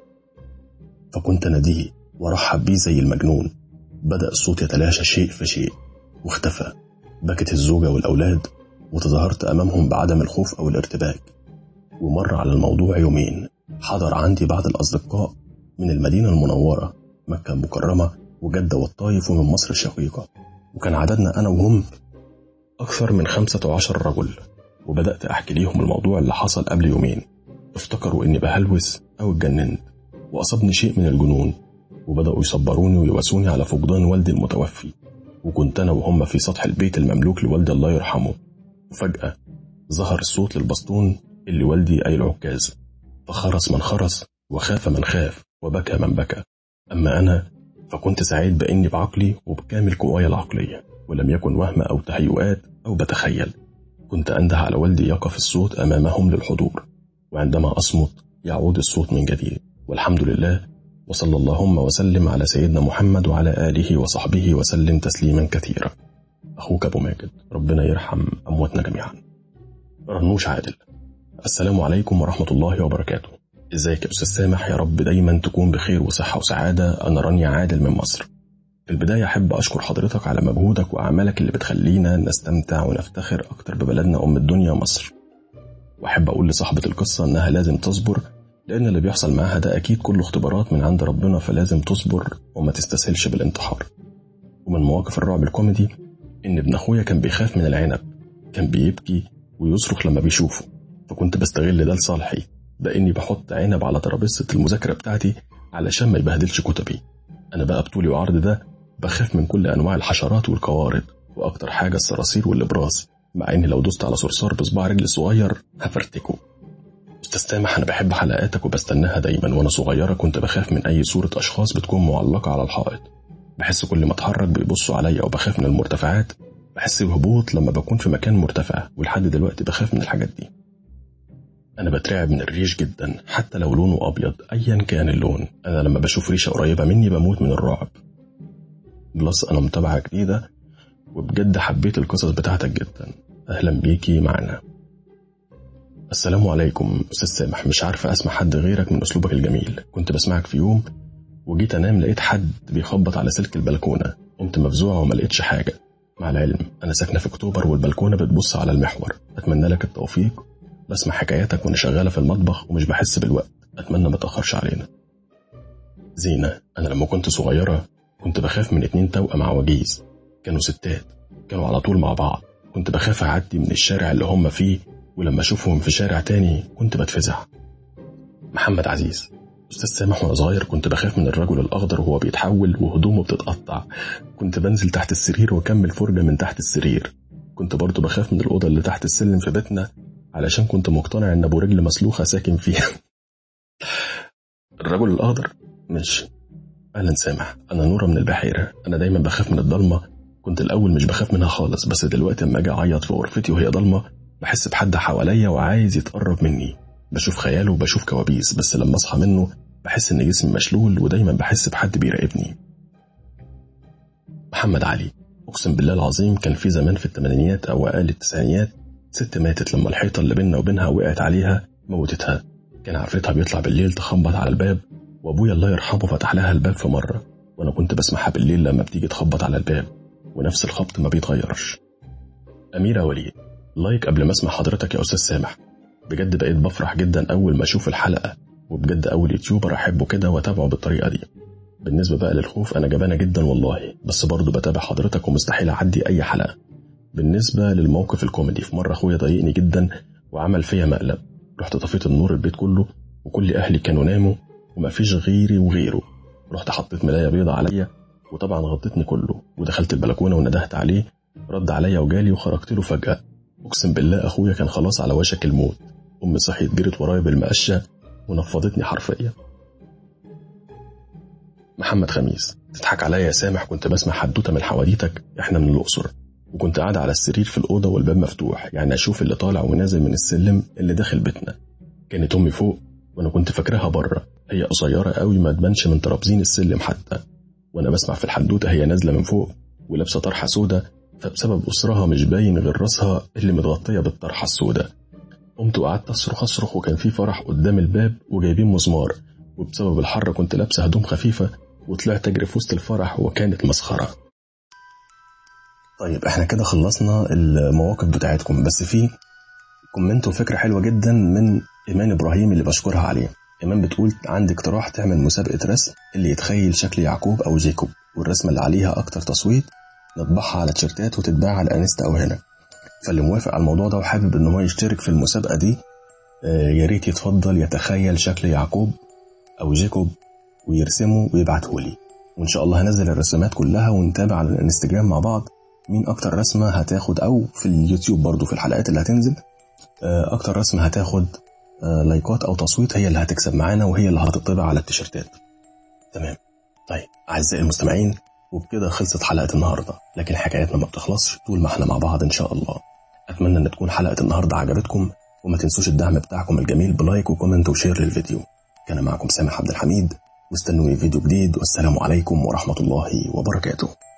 فكنت أناديه ورحب بيه زي المجنون. بدأ الصوت يتلاشى شيء فشيء واختفى. بكت الزوجة والأولاد وتظاهرت أمامهم بعدم الخوف أو الارتباك. ومر على الموضوع 2 يوم حضر عندي بعض الأصدقاء من المدينة المنورة، مكة المكرمة وجدة والطائف ومن مصر الشقيقة، وكان عددنا أنا وهم أكثر من 15 رجل. وبدأت أحكي ليهم الموضوع اللي حصل قبل 2 يوم. افتكروا إني بهلوس أو اتجننت وأصابني شيء من الجنون، وبدأوا يصبروني ويواسوني على فقدان والدي المتوفي. وكنت أنا وهم في سطح البيت المملوك لوالدي الله يرحمه، وفجأة ظهر الصوت للبسطون اللي والدي أي العكاز، فخرس من خرس وخاف من خاف وبكى من بكى. أما أنا فكنت سعيد بإني بعقلي وبكامل قوايا العقلية، ولم يكن وهم أو تهيؤات أو بتخيل. كنت أنده على والدي يقف الصوت أمامهم للحضور، وعندما أصمت يعود الصوت من جديد. والحمد لله، وصلى اللهم وسلم على سيدنا محمد وعلى آله وصحبه وسلم تسليما كثيرا. أخوك أبو ماجد، ربنا يرحم أمواتنا جميعا. رنوش عادل. السلام عليكم ورحمة الله وبركاته. ازيك يا أستاذ سامح؟ يا رب دايما تكون بخير وصحة وسعادة. أنا رانيا عادل من مصر. في البداية أحب أشكر حضرتك على مجهودك وأعمالك اللي بتخلينا نستمتع ونفتخر أكتر ببلدنا أم الدنيا مصر. وأحب أقول لصاحبة القصة أنها لازم تصبر، لأن اللي بيحصل معاها ده أكيد كله اختبارات من عند ربنا، فلازم تصبر وما تستسهلش بالانتحار. ومن مواقف الرعب الكوميدي إن ابن أخويا كان بيخاف من العنب، كان بيبكي ويصرخ لما بيشوفه، فكنت بستغل ده لصالحي، بإني بحط عنب على ترابيزة المذاكرة بتاعتي علشان ما يبهدلش كتبي. أنا بقى بطولي وعرض ده بخاف من كل أنواع الحشرات والقوارض، وأكتر حاجة الصراصير والإبراز، مع إني لو دوست على صرصار بصباع رجل صغير هفرتكه. أستاذ سامح، أنا بحب حلقاتك وبستناها دايما. وأنا صغيرة كنت بخاف من أي صورة أشخاص بتكون معلقة على الحائط، بحس كل ما أتحرك بيبصوا عليا، وبخاف من المرتفعات، بحس بهبوط لما بكون في مكان مرتفع، ولحد دلوقتي بخاف من الحاجات دي. أنا بترعب من الريش جدا، حتى لو لونه أبيض أيا كان اللون. أنا لما بشوف ريشة قريبة مني بموت من الرعب. بلس أنا متابعة جديدة وبجد حبيت القصص بتاعتك جدا. أهلا بيكي معنا. السلام عليكم أستاذ سامح، مش عارفة أسمع حد غيرك من أسلوبك الجميل. كنت بسمعك في يوم وجيت أنام لقيت حد بيخبط على سلك البلكونة، قمت مفزوعة وما لقيتش حاجة. مع العلم أنا ساكنة في أكتوبر والبلكونة بتبص على المحور. أتمنى لك التوفيق. بسمع حكاياتك وأنا شغالة في المطبخ ومش بحس بالوقت. أتمنى ما تأخرش علينا. زينة، أنا لما كنت صغيرة كنت بخاف من 2 توأم عواجيز، كانوا ستات، كانوا على طول مع بعض. كنت بخاف أعدي من الشارع اللي هم فيه، ولما أشوفهم في شارع تاني كنت بتفزع. محمد عزيز، أستاذ سامح، وأنا صغير كنت بخاف من الرجل الأخضر وهو بيتحول وهدومه بتتقطع. كنت بنزل تحت السرير وأكمل فرجة من تحت السرير. كنت برضو بخاف من الأوضة اللي تحت السلم في بيتنا، علشان كنت مقتنع إن أبو رجل مسلوخة ساكن فيها. الرجل الأخضر مش. أهلا سامح، أنا نورة من البحيرة. أنا دايما بخاف من الضلمة. كنت الأول مش بخاف منها خالص، بس دلوقتي لما أجي أعيط في غرفتي وهي ضلمة بحس بحد حواليا وعايز يتقرب مني. بشوف خياله وبشوف كوابيس، بس لما أصحى منه بحس إن جسمي مشلول، ودايما بحس بحد بيراقبني. محمد علي، أقسم بالله العظيم كان في زمان في الثمانينيات أو أقل التسعينيات ست ماتت لما الحيطة اللي بيننا وبينها وقعت عليها موتتها. كان عفريتها بيطلع بالليل تخبط على الباب، وأبويا الله يرحمه فتح لها الباب في مرة، وأنا كنت بسمعها بالليل لما بتيجي تخبط على الباب، ونفس الخبط ما بيتغيرش. أميرة وليد، لايك قبل ما اسمع حضرتك يا أستاذ سامح. بجد بقيت بفرح جدا أول ما أشوف الحلقة، وبجد أول يوتيوبر أحبه كده وأتابعه بالطريقة دي. بالنسبة بقى للخوف أنا جبانة جدا والله، بس برضو بتابع حضرتك ومستحيل أعدي أي حلقة. بالنسبة للموقف الكوميدي، في مرة أخويا ضايقني جدا وعمل فيا مقلب، رحت طفيت النور البيت كله وكل أهلي كانوا ناموا وما فيش غيري وغيره. رحت حطيت ملاية بيضة عليا وطبعا غطتني كله، ودخلت البلكونة وندهت عليه، رد عليا وجالي وخرجت له فجأة. أقسم بالله أخويا كان خلاص على وشك الموت. أمي صحيت جرت ورايا بالمقشة ونفضتني حرفيا. محمد خميس، تضحك عليا يا سامح، كنت بسمع حدوتة من حواديتك. احنا من الأقصر، وكنت قاعدة على السرير في الأوضة والباب مفتوح، يعني أشوف اللي طالع ونازل من السلم اللي داخل بيتنا. كانت أمي فوق وأنا كنت فاكراها بره، هي قصيرة قوي ما تبانش من ترابزين السلم حتى. وأنا بسمع في الحدوتة هي نازلة من فوق ولابسة طرحة سودة، فبسبب أسرها مش باين غير راسها اللي متغطية بالطرحة السودة. قمت وقعدت أصرخ، وكان في فرح قدام الباب وجايبين مسمار، وبسبب الحر كنت لابسة هدوم خفيفة وطلعت أجري في وسط الفرح وكانت مسخرة. طيب احنا كده خلصنا المواقف بتاعتكم، بس في كومنت وفكرة حلوة جدا من إيمان إبراهيم اللي بشكرها عليه. إيمان بتقول عندي اقتراح تعمل مسابقة رسم اللي يتخيل شكل يعقوب أو جيكوب، والرسمة اللي عليها أكتر تصويت نطبعها على تيشيرتات وتتباع على انستا أو هنا. فاللي موافق على الموضوع ده وحابب إنه هو يشترك في المسابقة دي يا ريت يتفضل يتخيل شكل يعقوب أو جيكوب ويرسمه ويبعته لي، وإن شاء الله هنزل الرسمات كلها ونتابع على الانستجرام مع بعض مين أكتر رسمة هتاخد، أو في اليوتيوب برضو في الحلقات اللي هتنزل أكتر رسمة هتاخد لايكات أو تصويت هي اللي هتكسب معانا، وهي اللي هتطبع على التيشيرتات. تمام. طيب أعزائي المستمعين، وبكده خلصت حلقة النهاردة، لكن حكايتنا ما بتخلصش طول ما احنا مع بعض إن شاء الله. أتمنى أن تكون حلقة النهاردة عجبتكم، وما تنسوش الدعم بتاعكم الجميل بلايك وكومنت وشير للفيديو. كان معكم سامح عبد الحميد، واستنوني فيديو جديد، والسلام عليكم ورحمة الله وبركاته.